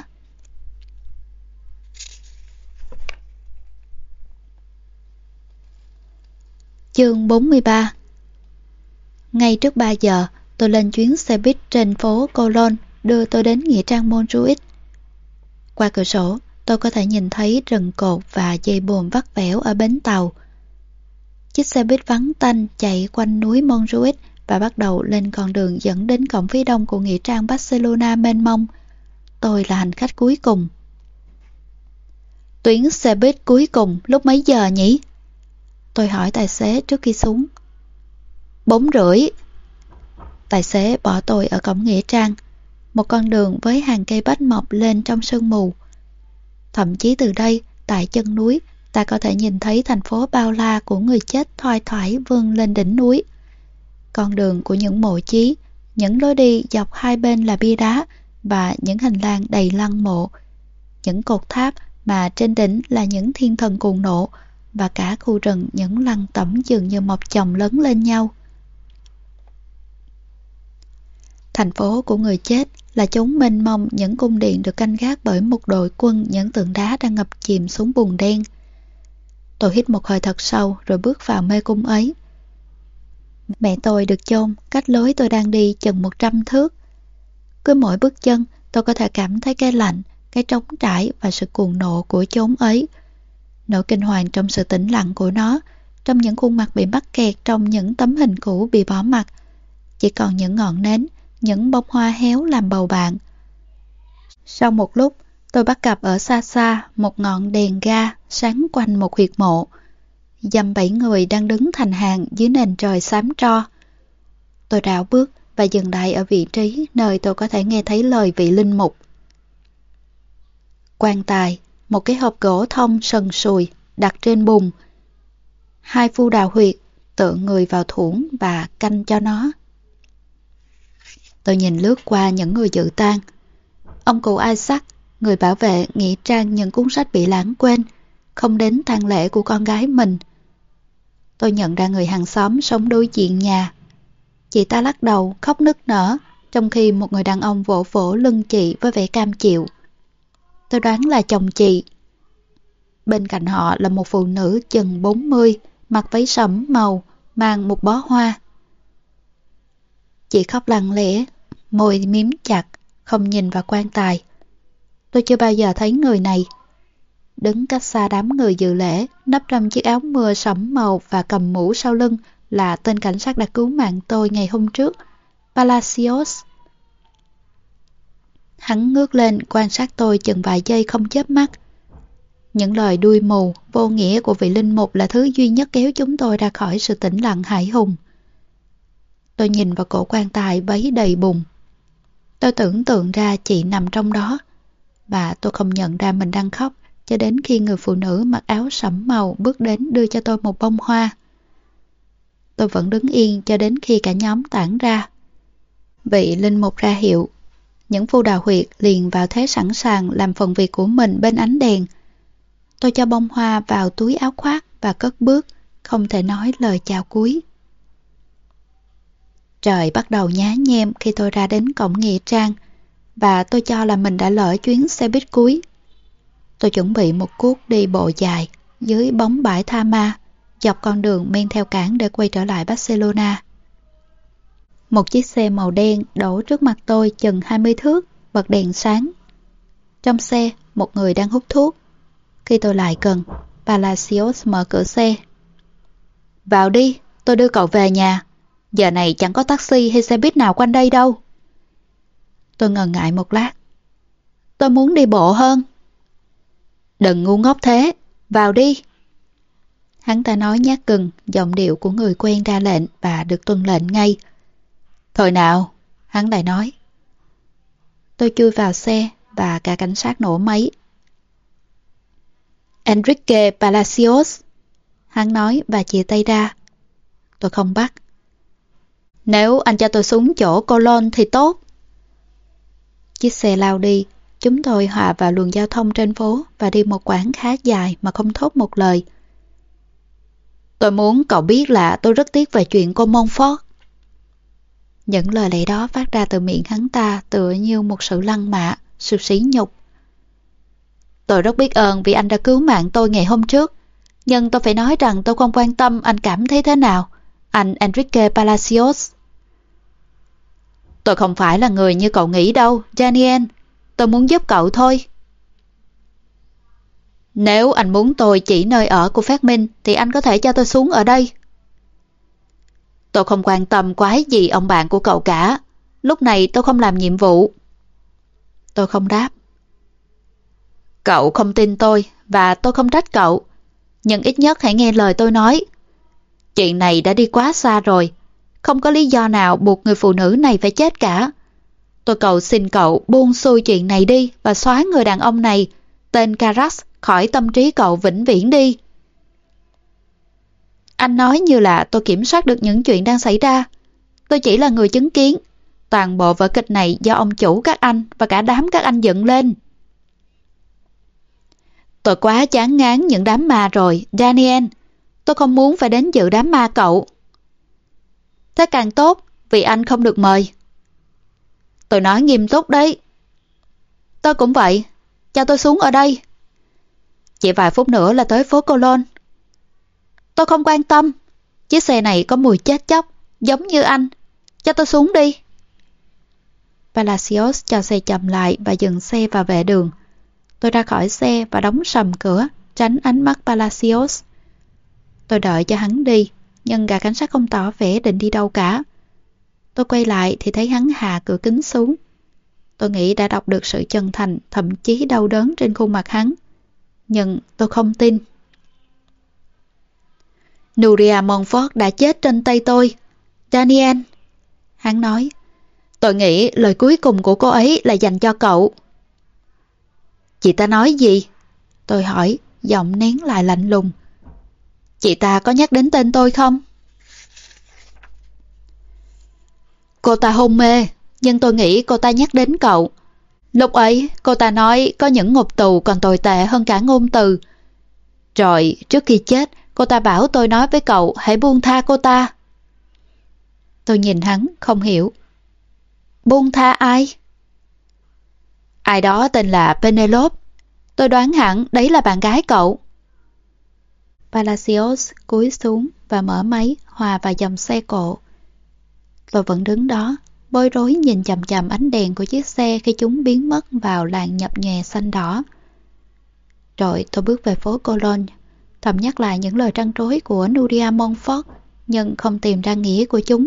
Chương bốn mươi ba. Ngay trước ba giờ, tôi lên chuyến xe buýt trên phố Cologne đưa tôi đến nghĩa trang Montjuic. Qua cửa sổ, tôi có thể nhìn thấy rừng cột và dây buồm vắt vẻo ở bến tàu. Chiếc xe buýt vắng tanh chạy quanh núi Montjuic và bắt đầu lên con đường dẫn đến cổng phía đông của nghĩa trang Barcelona mênh mông. Tôi là hành khách cuối cùng. Tuyến xe buýt cuối cùng lúc mấy giờ nhỉ? Tôi hỏi tài xế trước khi xuống. Bốn rưỡi. Tài xế bỏ tôi ở cổng nghĩa trang, một con đường với hàng cây bách mọc lên trong sương mù. Thậm chí từ đây, tại chân núi, ta có thể nhìn thấy thành phố bao la của người chết thoai thoải vươn lên đỉnh núi. Con đường của những mộ chí, những lối đi dọc hai bên là bia đá và những hành lang đầy lăng mộ, những cột tháp mà trên đỉnh là những thiên thần cuồng nộ, và cả khu rừng những lăng tẩm dường như mọc chồng lấn lên nhau. Thành phố của người chết là chốn mênh mông những cung điện được canh gác bởi một đội quân những tượng đá đang ngập chìm xuống bùn đen. Tôi hít một hơi thật sâu rồi bước vào mê cung ấy. Mẹ tôi được chôn cách lối tôi đang đi chừng một trăm thước. Cứ mỗi bước chân tôi có thể cảm thấy cái lạnh, cái trống trải và sự cuồng nộ của chốn ấy. Nỗi kinh hoàng trong sự tĩnh lặng của nó, trong những khuôn mặt bị mắc kẹt trong những tấm hình cũ bị bỏ mặc. Chỉ còn những ngọn nến, những bông hoa héo làm bầu bạn. Sau một lúc, tôi bắt gặp ở xa xa một ngọn đèn ga sáng quanh một huyệt mộ. Dăm bảy người đang đứng thành hàng dưới nền trời xám tro. Tôi rảo bước và dừng lại ở vị trí nơi tôi có thể nghe thấy lời vị linh mục. Quan tài, một cái hộp gỗ thông sần sùi đặt trên bùn. Hai phu đào huyệt tựa người vào thủng và canh cho nó. Tôi nhìn lướt qua những người dự tang. Ông cụ Isaac, người bảo vệ nghĩa trang những cuốn sách bị lãng quên, không đến tang lễ của con gái mình. Tôi nhận ra người hàng xóm sống đối diện nhà. Chị ta lắc đầu khóc nức nở, trong khi một người đàn ông vỗ vỗ lưng chị với vẻ cam chịu. Tôi đoán là chồng chị. Bên cạnh họ là một phụ nữ chừng bốn mươi, mặc váy sẫm màu, mang một bó hoa. Chị khóc lặng lẽ, môi miếm chặt, không nhìn vào quan tài. Tôi chưa bao giờ thấy người này. Đứng cách xa đám người dự lễ, nấp trong chiếc áo mưa sẫm màu và cầm mũ sau lưng là tên cảnh sát đã cứu mạng tôi ngày hôm trước, Palacios. Hắn ngước lên quan sát tôi chừng vài giây không chớp mắt. Những lời đuôi mù, vô nghĩa của vị linh mục là thứ duy nhất kéo chúng tôi ra khỏi sự tĩnh lặng hãi hùng. Tôi nhìn vào cổ quan tài vấy đầy bùn. Tôi tưởng tượng ra chị nằm trong đó, và tôi không nhận ra mình đang khóc cho đến khi người phụ nữ mặc áo sẫm màu bước đến đưa cho tôi một bông hoa. Tôi vẫn đứng yên cho đến khi cả nhóm tản ra. Vị linh mục ra hiệu. Những phu đào huyệt liền vào thế sẵn sàng làm phần việc của mình bên ánh đèn. Tôi cho bông hoa vào túi áo khoác và cất bước, không thể nói lời chào cuối. Trời bắt đầu nhá nhem khi tôi ra đến cổng nghĩa trang, và tôi cho là mình đã lỡ chuyến xe buýt cuối. Tôi chuẩn bị một cuốc đi bộ dài dưới bóng bãi Tha Ma, dọc con đường men theo cảng để quay trở lại Barcelona. Một chiếc xe màu đen đổ trước mặt tôi chừng hai mươi thước, bật đèn sáng. Trong xe, một người đang hút thuốc. Khi tôi lại gần, Palacios mở cửa xe. Vào đi, tôi đưa cậu về nhà. Giờ này chẳng có taxi hay xe buýt nào quanh đây đâu. Tôi ngần ngại một lát. Tôi muốn đi bộ hơn. Đừng ngu ngốc thế, vào đi. Hắn ta nói nhát gừng, giọng điệu của người quen ra lệnh và được tuân lệnh ngay. Thôi nào, hắn lại nói. Tôi chui vào xe và cả cảnh sát nổ máy. Enrique Palacios, hắn nói và chìa tay ra. Tôi không bắt. Nếu anh cho tôi xuống chỗ Colón thì tốt. Chiếc xe lao đi, chúng tôi hòa vào luồng giao thông trên phố và đi một quãng khá dài mà không thốt một lời. Tôi muốn cậu biết là tôi rất tiếc về chuyện cô Montfort. Những lời lẽ đó phát ra từ miệng hắn ta tựa như một sự lăng mạ, sự sỉ nhục. Tôi rất biết ơn vì anh đã cứu mạng tôi ngày hôm trước, nhưng tôi phải nói rằng tôi không quan tâm anh cảm thấy thế nào, anh Enrique Palacios. Tôi không phải là người như cậu nghĩ đâu, Daniel. Tôi muốn giúp cậu thôi. Nếu anh muốn tôi chỉ nơi ở của Phát Minh thì anh có thể cho tôi xuống ở đây. Tôi không quan tâm quái gì ông bạn của cậu cả. Lúc này tôi không làm nhiệm vụ. Tôi không đáp. Cậu không tin tôi và tôi không trách cậu. Nhưng ít nhất hãy nghe lời tôi nói. Chuyện này đã đi quá xa rồi. Không có lý do nào buộc người phụ nữ này phải chết cả. Tôi cầu xin cậu buông xuôi chuyện này đi và xóa người đàn ông này, tên Carras, khỏi tâm trí cậu vĩnh viễn đi. Anh nói như là tôi kiểm soát được những chuyện đang xảy ra. Tôi chỉ là người chứng kiến. Toàn bộ vở kịch này do ông chủ các anh và cả đám các anh dựng lên. Tôi quá chán ngán những đám ma rồi, Daniel. Tôi không muốn phải đến dự đám ma cậu. Thế càng tốt, vì anh không được mời. Tôi nói nghiêm túc đấy. Tôi cũng vậy. Cho tôi xuống ở đây. Chỉ vài phút nữa là tới phố Colón. Tôi không quan tâm. Chiếc xe này có mùi chết chóc, giống như anh. Cho tôi xuống đi. Palacios cho xe chậm lại và dừng xe vào vệ đường. Tôi ra khỏi xe và đóng sầm cửa, tránh ánh mắt Palacios. Tôi đợi cho hắn đi, nhưng gã cảnh sát không tỏ vẻ định đi đâu cả. Tôi quay lại thì thấy hắn hạ cửa kính xuống. Tôi nghĩ đã đọc được sự chân thành, thậm chí đau đớn trên khuôn mặt hắn. Nhưng tôi không tin. Nuria Montfort đã chết trên tay tôi. Daniel, hắn nói, tôi nghĩ lời cuối cùng của cô ấy là dành cho cậu. Chị ta nói gì? Tôi hỏi, giọng nén lại lạnh lùng. Chị ta có nhắc đến tên tôi không? Cô ta hôn mê, nhưng tôi nghĩ cô ta nhắc đến cậu. Lúc ấy, cô ta nói có những ngục tù còn tồi tệ hơn cả ngôn từ. Rồi, trước khi chết, cô ta bảo tôi nói với cậu hãy buông tha cô ta. Tôi nhìn hắn, không hiểu. Buông tha ai? Ai đó tên là Penelope. Tôi đoán hẳn đấy là bạn gái cậu. Palacios cúi xuống và mở máy hòa vào dòng xe cộ. Tôi vẫn đứng đó, bối rối nhìn chằm chằm ánh đèn của chiếc xe khi chúng biến mất vào làn nhập nhòe xanh đỏ. Rồi tôi bước về phố Cologne, thầm nhắc lại những lời trăn trối của Nuria Montfort, nhưng không tìm ra nghĩa của chúng.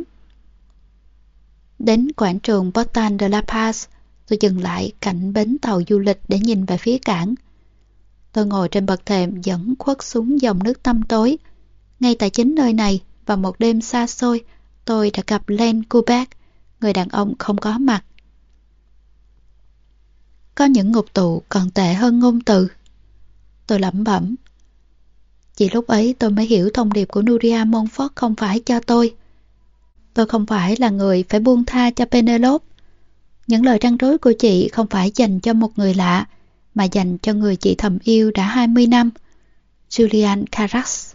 Đến quảng trường Portal de la Paz, tôi dừng lại cạnh bến tàu du lịch để nhìn về phía cảng. Tôi ngồi trên bậc thềm dẫn khuất xuống dòng nước tăm tối. Ngay tại chính nơi này, vào một đêm xa xôi, tôi đã gặp Len Kubek, người đàn ông không có mặt. Có những ngục tù còn tệ hơn ngôn từ. Tôi lẩm bẩm. Chỉ lúc ấy tôi mới hiểu thông điệp của Nuria Montfort không phải cho tôi. Tôi không phải là người phải buông tha cho Penelope. Những lời trăn trối của chị không phải dành cho một người lạ, mà dành cho người chị thầm yêu đã hai mươi năm, Julian Carax.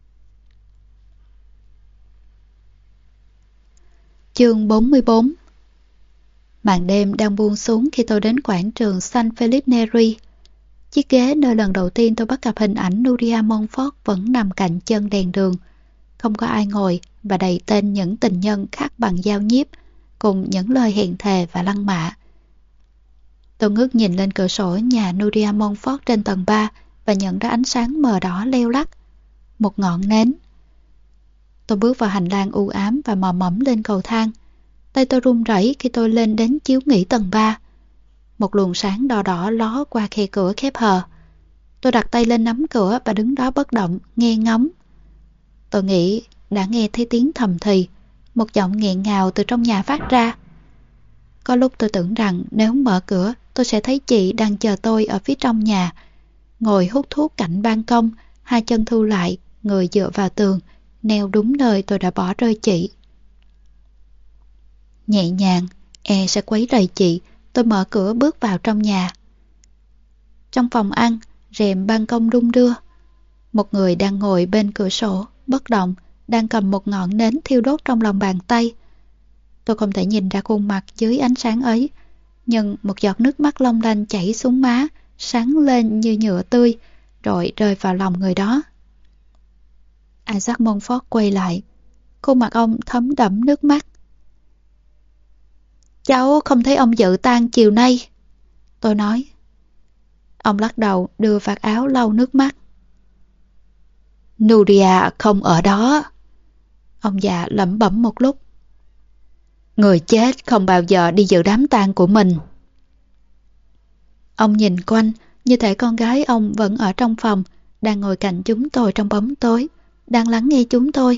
Chương bốn mươi bốn. Màn đêm đang buông xuống khi tôi đến quảng trường San Felipe Neri. Chiếc ghế nơi lần đầu tiên tôi bắt gặp hình ảnh Nuria Montfort vẫn nằm cạnh chân đèn đường. Không có ai ngồi và đầy tên những tình nhân khắc bằng dao nhiếp, cùng những lời hẹn thề và lăng mạ. Tôi ngước nhìn lên cửa sổ nhà Nuria Montfort trên tầng ba và nhận ra ánh sáng mờ đỏ leo lắt. Một ngọn nến. Tôi bước vào hành lang u ám và mò mẫm lên cầu thang. Tay tôi run rẩy khi tôi lên đến chiếu nghỉ tầng ba. Một luồng sáng đỏ đỏ ló qua khe cửa khép hờ. Tôi đặt tay lên nắm cửa và đứng đó bất động, nghe ngóng. Tôi nghĩ đã nghe thấy tiếng thầm thì, một giọng nghẹn ngào từ trong nhà phát ra. Có lúc tôi tưởng rằng nếu mở cửa, tôi sẽ thấy chị đang chờ tôi ở phía trong nhà, ngồi hút thuốc cạnh ban công, hai chân thu lại, người dựa vào tường, neo đúng nơi tôi đã bỏ rơi chị. Nhẹ nhàng, e sẽ quấy rầy chị, tôi mở cửa bước vào trong nhà. Trong phòng ăn, rèm ban công đung đưa. Một người đang ngồi bên cửa sổ, bất động, đang cầm một ngọn nến thiêu đốt trong lòng bàn tay. Tôi không thể nhìn ra khuôn mặt dưới ánh sáng ấy, nhưng một giọt nước mắt long lanh chảy xuống má, sáng lên như nhựa tươi, rồi rơi vào lòng người đó. Isaac Montfort quay lại, khuôn mặt ông thấm đẫm nước mắt. Cháu không thấy ông dự tang chiều nay, tôi nói. Ông lắc đầu đưa vạt áo lau nước mắt. Nuria không ở đó. Ông già lẩm bẩm một lúc. Người chết không bao giờ đi dự đám tang của mình. Ông nhìn quanh, như thể con gái ông vẫn ở trong phòng, đang ngồi cạnh chúng tôi trong bóng tối, đang lắng nghe chúng tôi.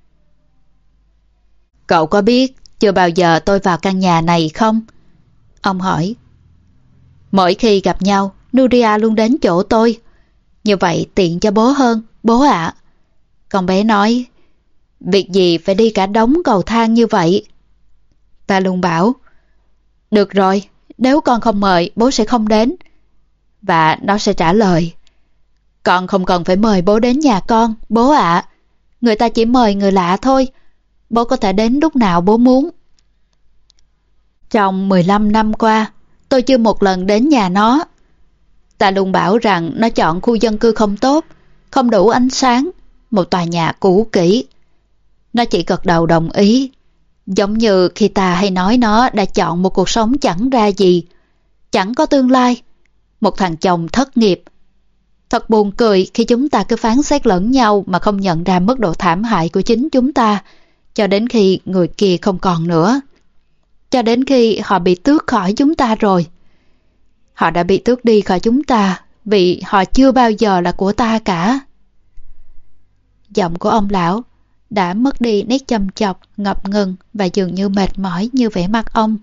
Cậu có biết chưa bao giờ tôi vào căn nhà này không? Ông hỏi. Mỗi khi gặp nhau, Nuria luôn đến chỗ tôi. Như vậy tiện cho bố hơn, bố ạ. À. Con bé nói, việc gì phải đi cả đống cầu thang như vậy? Ta luôn bảo, được rồi, nếu con không mời, bố sẽ không đến. Và nó sẽ trả lời, con không cần phải mời bố đến nhà con, bố ạ. À. Người ta chỉ mời người lạ thôi. Bố có thể đến lúc nào bố muốn. Trong mười lăm năm qua, tôi chưa một lần đến nhà nó. Ta luôn bảo rằng nó chọn khu dân cư không tốt, không đủ ánh sáng, một tòa nhà cũ kỹ. Nó chỉ gật đầu đồng ý, giống như khi ta hay nói nó đã chọn một cuộc sống chẳng ra gì, chẳng có tương lai, một thằng chồng thất nghiệp. Thật buồn cười khi chúng ta cứ phán xét lẫn nhau mà không nhận ra mức độ thảm hại của chính chúng ta, cho đến khi người kia không còn nữa. cho đến khi họ bị tước khỏi chúng ta rồi. Họ đã bị tước đi khỏi chúng ta vì họ chưa bao giờ là của ta cả. Giọng của ông lão đã mất đi nét chăm chọc, ngập ngừng và dường như mệt mỏi như vẻ mặt ông.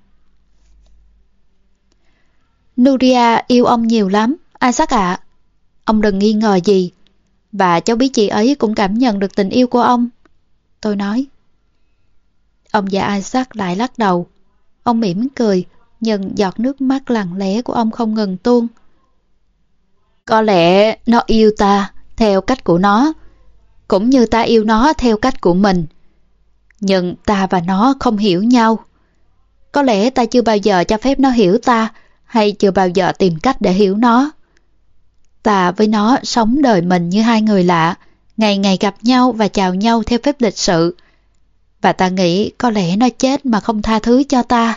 Nuria yêu ông nhiều lắm, Isaac ạ. Ông đừng nghi ngờ gì. Và cháu biết chị ấy cũng cảm nhận được tình yêu của ông. Tôi nói. Ông già Isaac lại lắc đầu. Ông mỉm cười, nhưng giọt nước mắt lặng lẽ của ông không ngừng tuôn. Có lẽ nó yêu ta theo cách của nó, cũng như ta yêu nó theo cách của mình. Nhưng ta và nó không hiểu nhau. Có lẽ ta chưa bao giờ cho phép nó hiểu ta, hay chưa bao giờ tìm cách để hiểu nó. Ta với nó sống đời mình như hai người lạ, ngày ngày gặp nhau và chào nhau theo phép lịch sự. Và ta nghĩ có lẽ nó chết mà không tha thứ cho ta.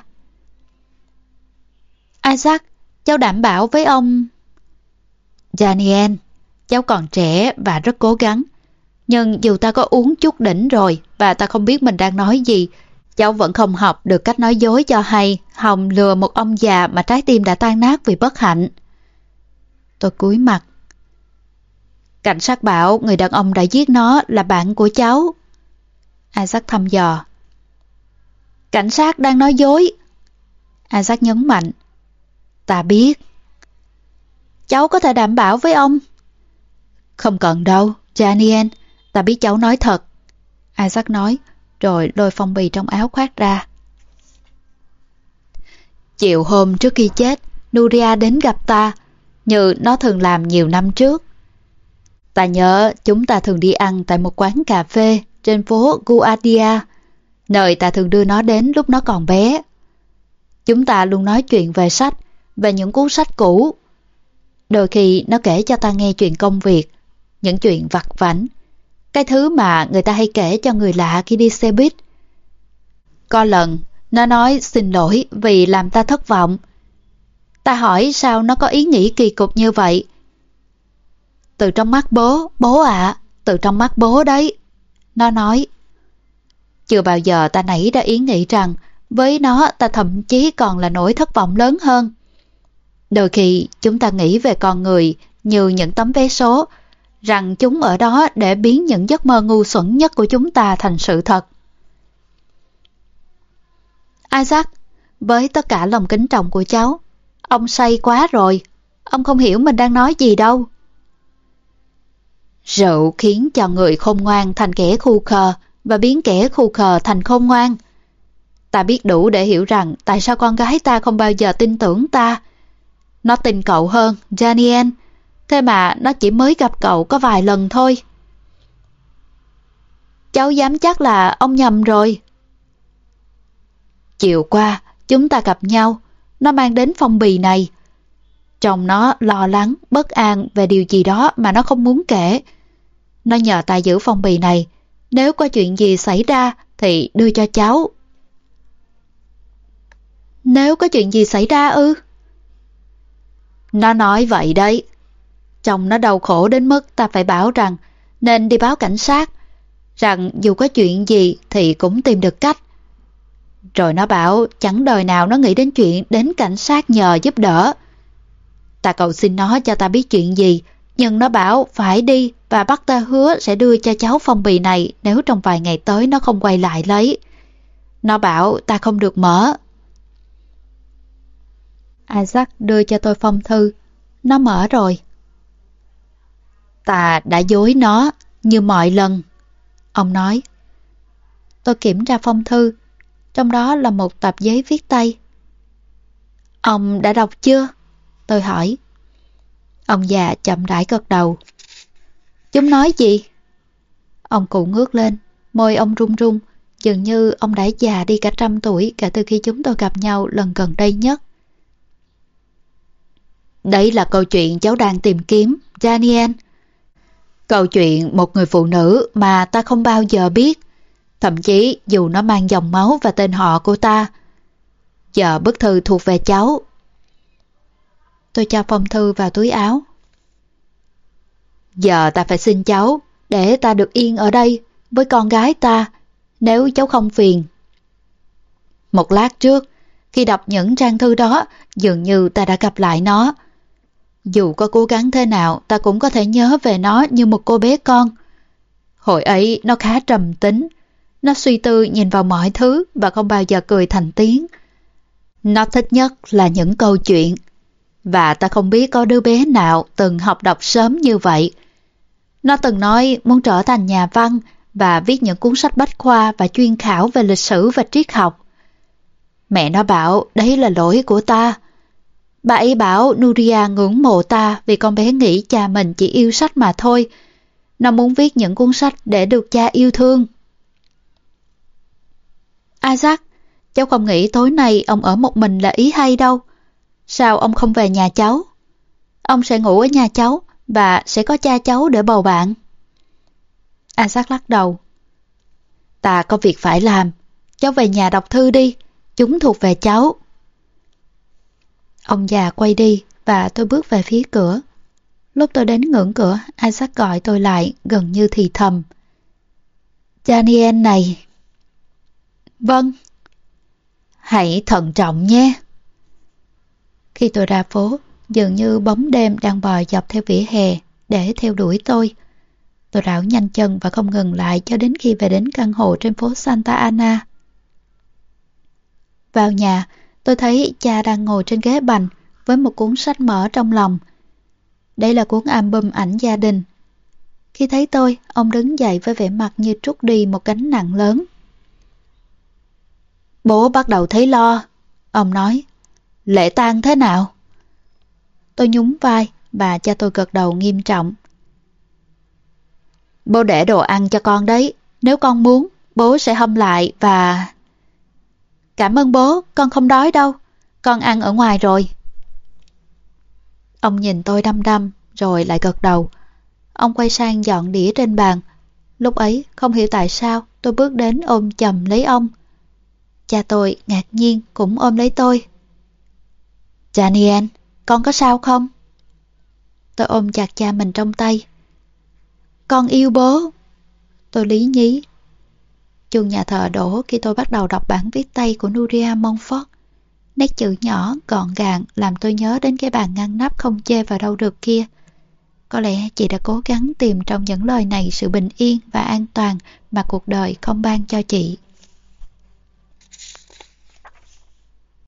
Isaac, cháu đảm bảo với ông... Daniel, cháu còn trẻ và rất cố gắng. Nhưng dù ta có uống chút đỉnh rồi và ta không biết mình đang nói gì, cháu vẫn không học được cách nói dối cho hay, hòng lừa một ông già mà trái tim đã tan nát vì bất hạnh. Tôi cúi mặt. Cảnh sát bảo người đàn ông đã giết nó là bạn của cháu. Isaac thăm dò. Cảnh sát đang nói dối. Isaac nhấn mạnh. Ta biết. Cháu có thể đảm bảo với ông. Không cần đâu, Daniel. Ta biết cháu nói thật. Isaac nói, rồi lôi phong bì trong áo khoác ra. Chiều hôm trước khi chết, Nuria đến gặp ta, như nó thường làm nhiều năm trước. Ta nhớ chúng ta thường đi ăn tại một quán cà phê trên phố Guardia, nơi ta thường đưa nó đến lúc nó còn bé. Chúng ta luôn nói chuyện về sách, về những cuốn sách cũ. Đôi khi nó kể cho ta nghe chuyện công việc, những chuyện vặt vãnh, cái thứ mà người ta hay kể cho người lạ khi đi xe buýt. Có lần, nó nói xin lỗi vì làm ta thất vọng. Ta hỏi sao nó có ý nghĩ kỳ cục như vậy. Từ trong mắt bố, bố ạ, từ trong mắt bố đấy. Nó nói. Chưa bao giờ ta nảy ra ý nghĩ rằng với nó ta thậm chí còn là nỗi thất vọng lớn hơn. Đôi khi chúng ta nghĩ về con người như những tấm vé số, rằng chúng ở đó để biến những giấc mơ ngu xuẩn nhất của chúng ta thành sự thật. Isaac, với tất cả lòng kính trọng của cháu, ông say quá rồi, ông không hiểu mình đang nói gì đâu. Rượu khiến cho người khôn ngoan thành kẻ khù khờ và biến kẻ khù khờ thành khôn ngoan. Ta biết đủ để hiểu rằng tại sao con gái ta không bao giờ tin tưởng ta. Nó tin cậu hơn, Daniel, thế mà nó chỉ mới gặp cậu có vài lần thôi. Cháu dám chắc là ông nhầm rồi. Chiều qua, chúng ta gặp nhau, nó mang đến phong bì này. Trông nó lo lắng, bất an về điều gì đó mà nó không muốn kể. Nó nhờ ta giữ phong bì này, nếu có chuyện gì xảy ra thì đưa cho cháu. Nếu có chuyện gì xảy ra ư? Nó nói vậy đấy. Chồng nó đau khổ đến mức ta phải bảo rằng nên đi báo cảnh sát, rằng dù có chuyện gì thì cũng tìm được cách. Rồi nó bảo chẳng đời nào nó nghĩ đến chuyện đến cảnh sát nhờ giúp đỡ. Ta cầu xin nó cho ta biết chuyện gì, nhưng nó bảo phải đi và bắt ta hứa sẽ đưa cho cháu phong bì này nếu trong vài ngày tới nó không quay lại lấy. Nó bảo ta không được mở. Isaac đưa cho tôi phong thư. Nó mở rồi. Ta đã dối nó như mọi lần, ông nói. Tôi kiểm tra phong thư. Trong đó là một tập giấy viết tay. Ông đã đọc chưa? Tôi hỏi. Ông già chậm rãi gật đầu. Chúng nói gì? Ông cụ ngước lên, môi ông run run, dường như ông đã già đi cả trăm tuổi kể từ khi chúng tôi gặp nhau lần gần đây nhất. Đấy là câu chuyện cháu đang tìm kiếm, Daniel. Câu chuyện một người phụ nữ mà ta không bao giờ biết, thậm chí dù nó mang dòng máu và tên họ của ta. Giờ bức thư thuộc về cháu. Tôi cho phong thư vào túi áo. Giờ ta phải xin cháu để ta được yên ở đây với con gái ta, nếu cháu không phiền. Một lát trước, Khi đọc những trang thư đó, dường như ta đã gặp lại nó. Dù có cố gắng thế nào, ta cũng có thể nhớ về nó như một cô bé con. Hồi ấy nó khá trầm tính. Nó suy tư nhìn vào mọi thứ và không bao giờ cười thành tiếng. Nó thích nhất là những câu chuyện. Và ta không biết có đứa bé nào từng học đọc sớm như vậy. Nó từng nói muốn trở thành nhà văn và viết những cuốn sách bách khoa và chuyên khảo về lịch sử và triết học. Mẹ nó bảo đấy là lỗi của ta. Bà ấy bảo Nuria ngưỡng mộ ta vì con bé nghĩ cha mình chỉ yêu sách mà thôi. Nó muốn viết những cuốn sách để được cha yêu thương. Isaac, cháu không nghĩ tối nay ông ở một mình là ý hay đâu. Sao ông không về nhà cháu? Ông sẽ ngủ ở nhà cháu và sẽ có cha cháu để bầu bạn. Isaac lắc đầu. Ta có việc phải làm. Cháu về nhà đọc thư đi. Chúng thuộc về cháu. Ông già quay đi và tôi bước về phía cửa. Lúc tôi đến ngưỡng cửa, Isaac gọi tôi lại gần như thì thầm. Daniel này. Vâng. Hãy thận trọng nhé. Khi tôi ra phố, dường như bóng đêm đang bò dọc theo vỉa hè để theo đuổi tôi. Tôi rảo nhanh chân và không ngừng lại cho đến khi về đến căn hộ trên phố Santa Ana. Vào nhà, tôi thấy cha đang ngồi trên ghế bành với một cuốn sách mở trong lòng. Đây là cuốn album ảnh gia đình. Khi thấy tôi, ông đứng dậy với vẻ mặt như trút đi một gánh nặng lớn. Bố bắt đầu thấy lo, ông nói. Lễ tang thế nào? Tôi nhún vai và cha tôi gật đầu nghiêm trọng. Bố để đồ ăn cho con đấy. Nếu con muốn, bố sẽ hâm lại và... Cảm ơn bố, con không đói đâu. Con ăn ở ngoài rồi. Ông nhìn tôi đăm đăm rồi lại gật đầu. Ông quay sang dọn đĩa trên bàn. Lúc ấy, không hiểu tại sao, tôi bước đến ôm chầm lấy ông. Cha tôi ngạc nhiên cũng ôm lấy tôi. Daniel, con có sao không? Tôi ôm chặt cha mình trong tay. Con yêu bố. Tôi lý nhí. Chuông nhà thờ đổ khi tôi bắt đầu đọc bản viết tay của Nuria Montfort. Nét chữ nhỏ, gọn gàng làm tôi nhớ đến cái bàn ngăn nắp không chê vào đâu được kia. Có lẽ chị đã cố gắng tìm trong những lời này sự bình yên và an toàn mà cuộc đời không ban cho chị.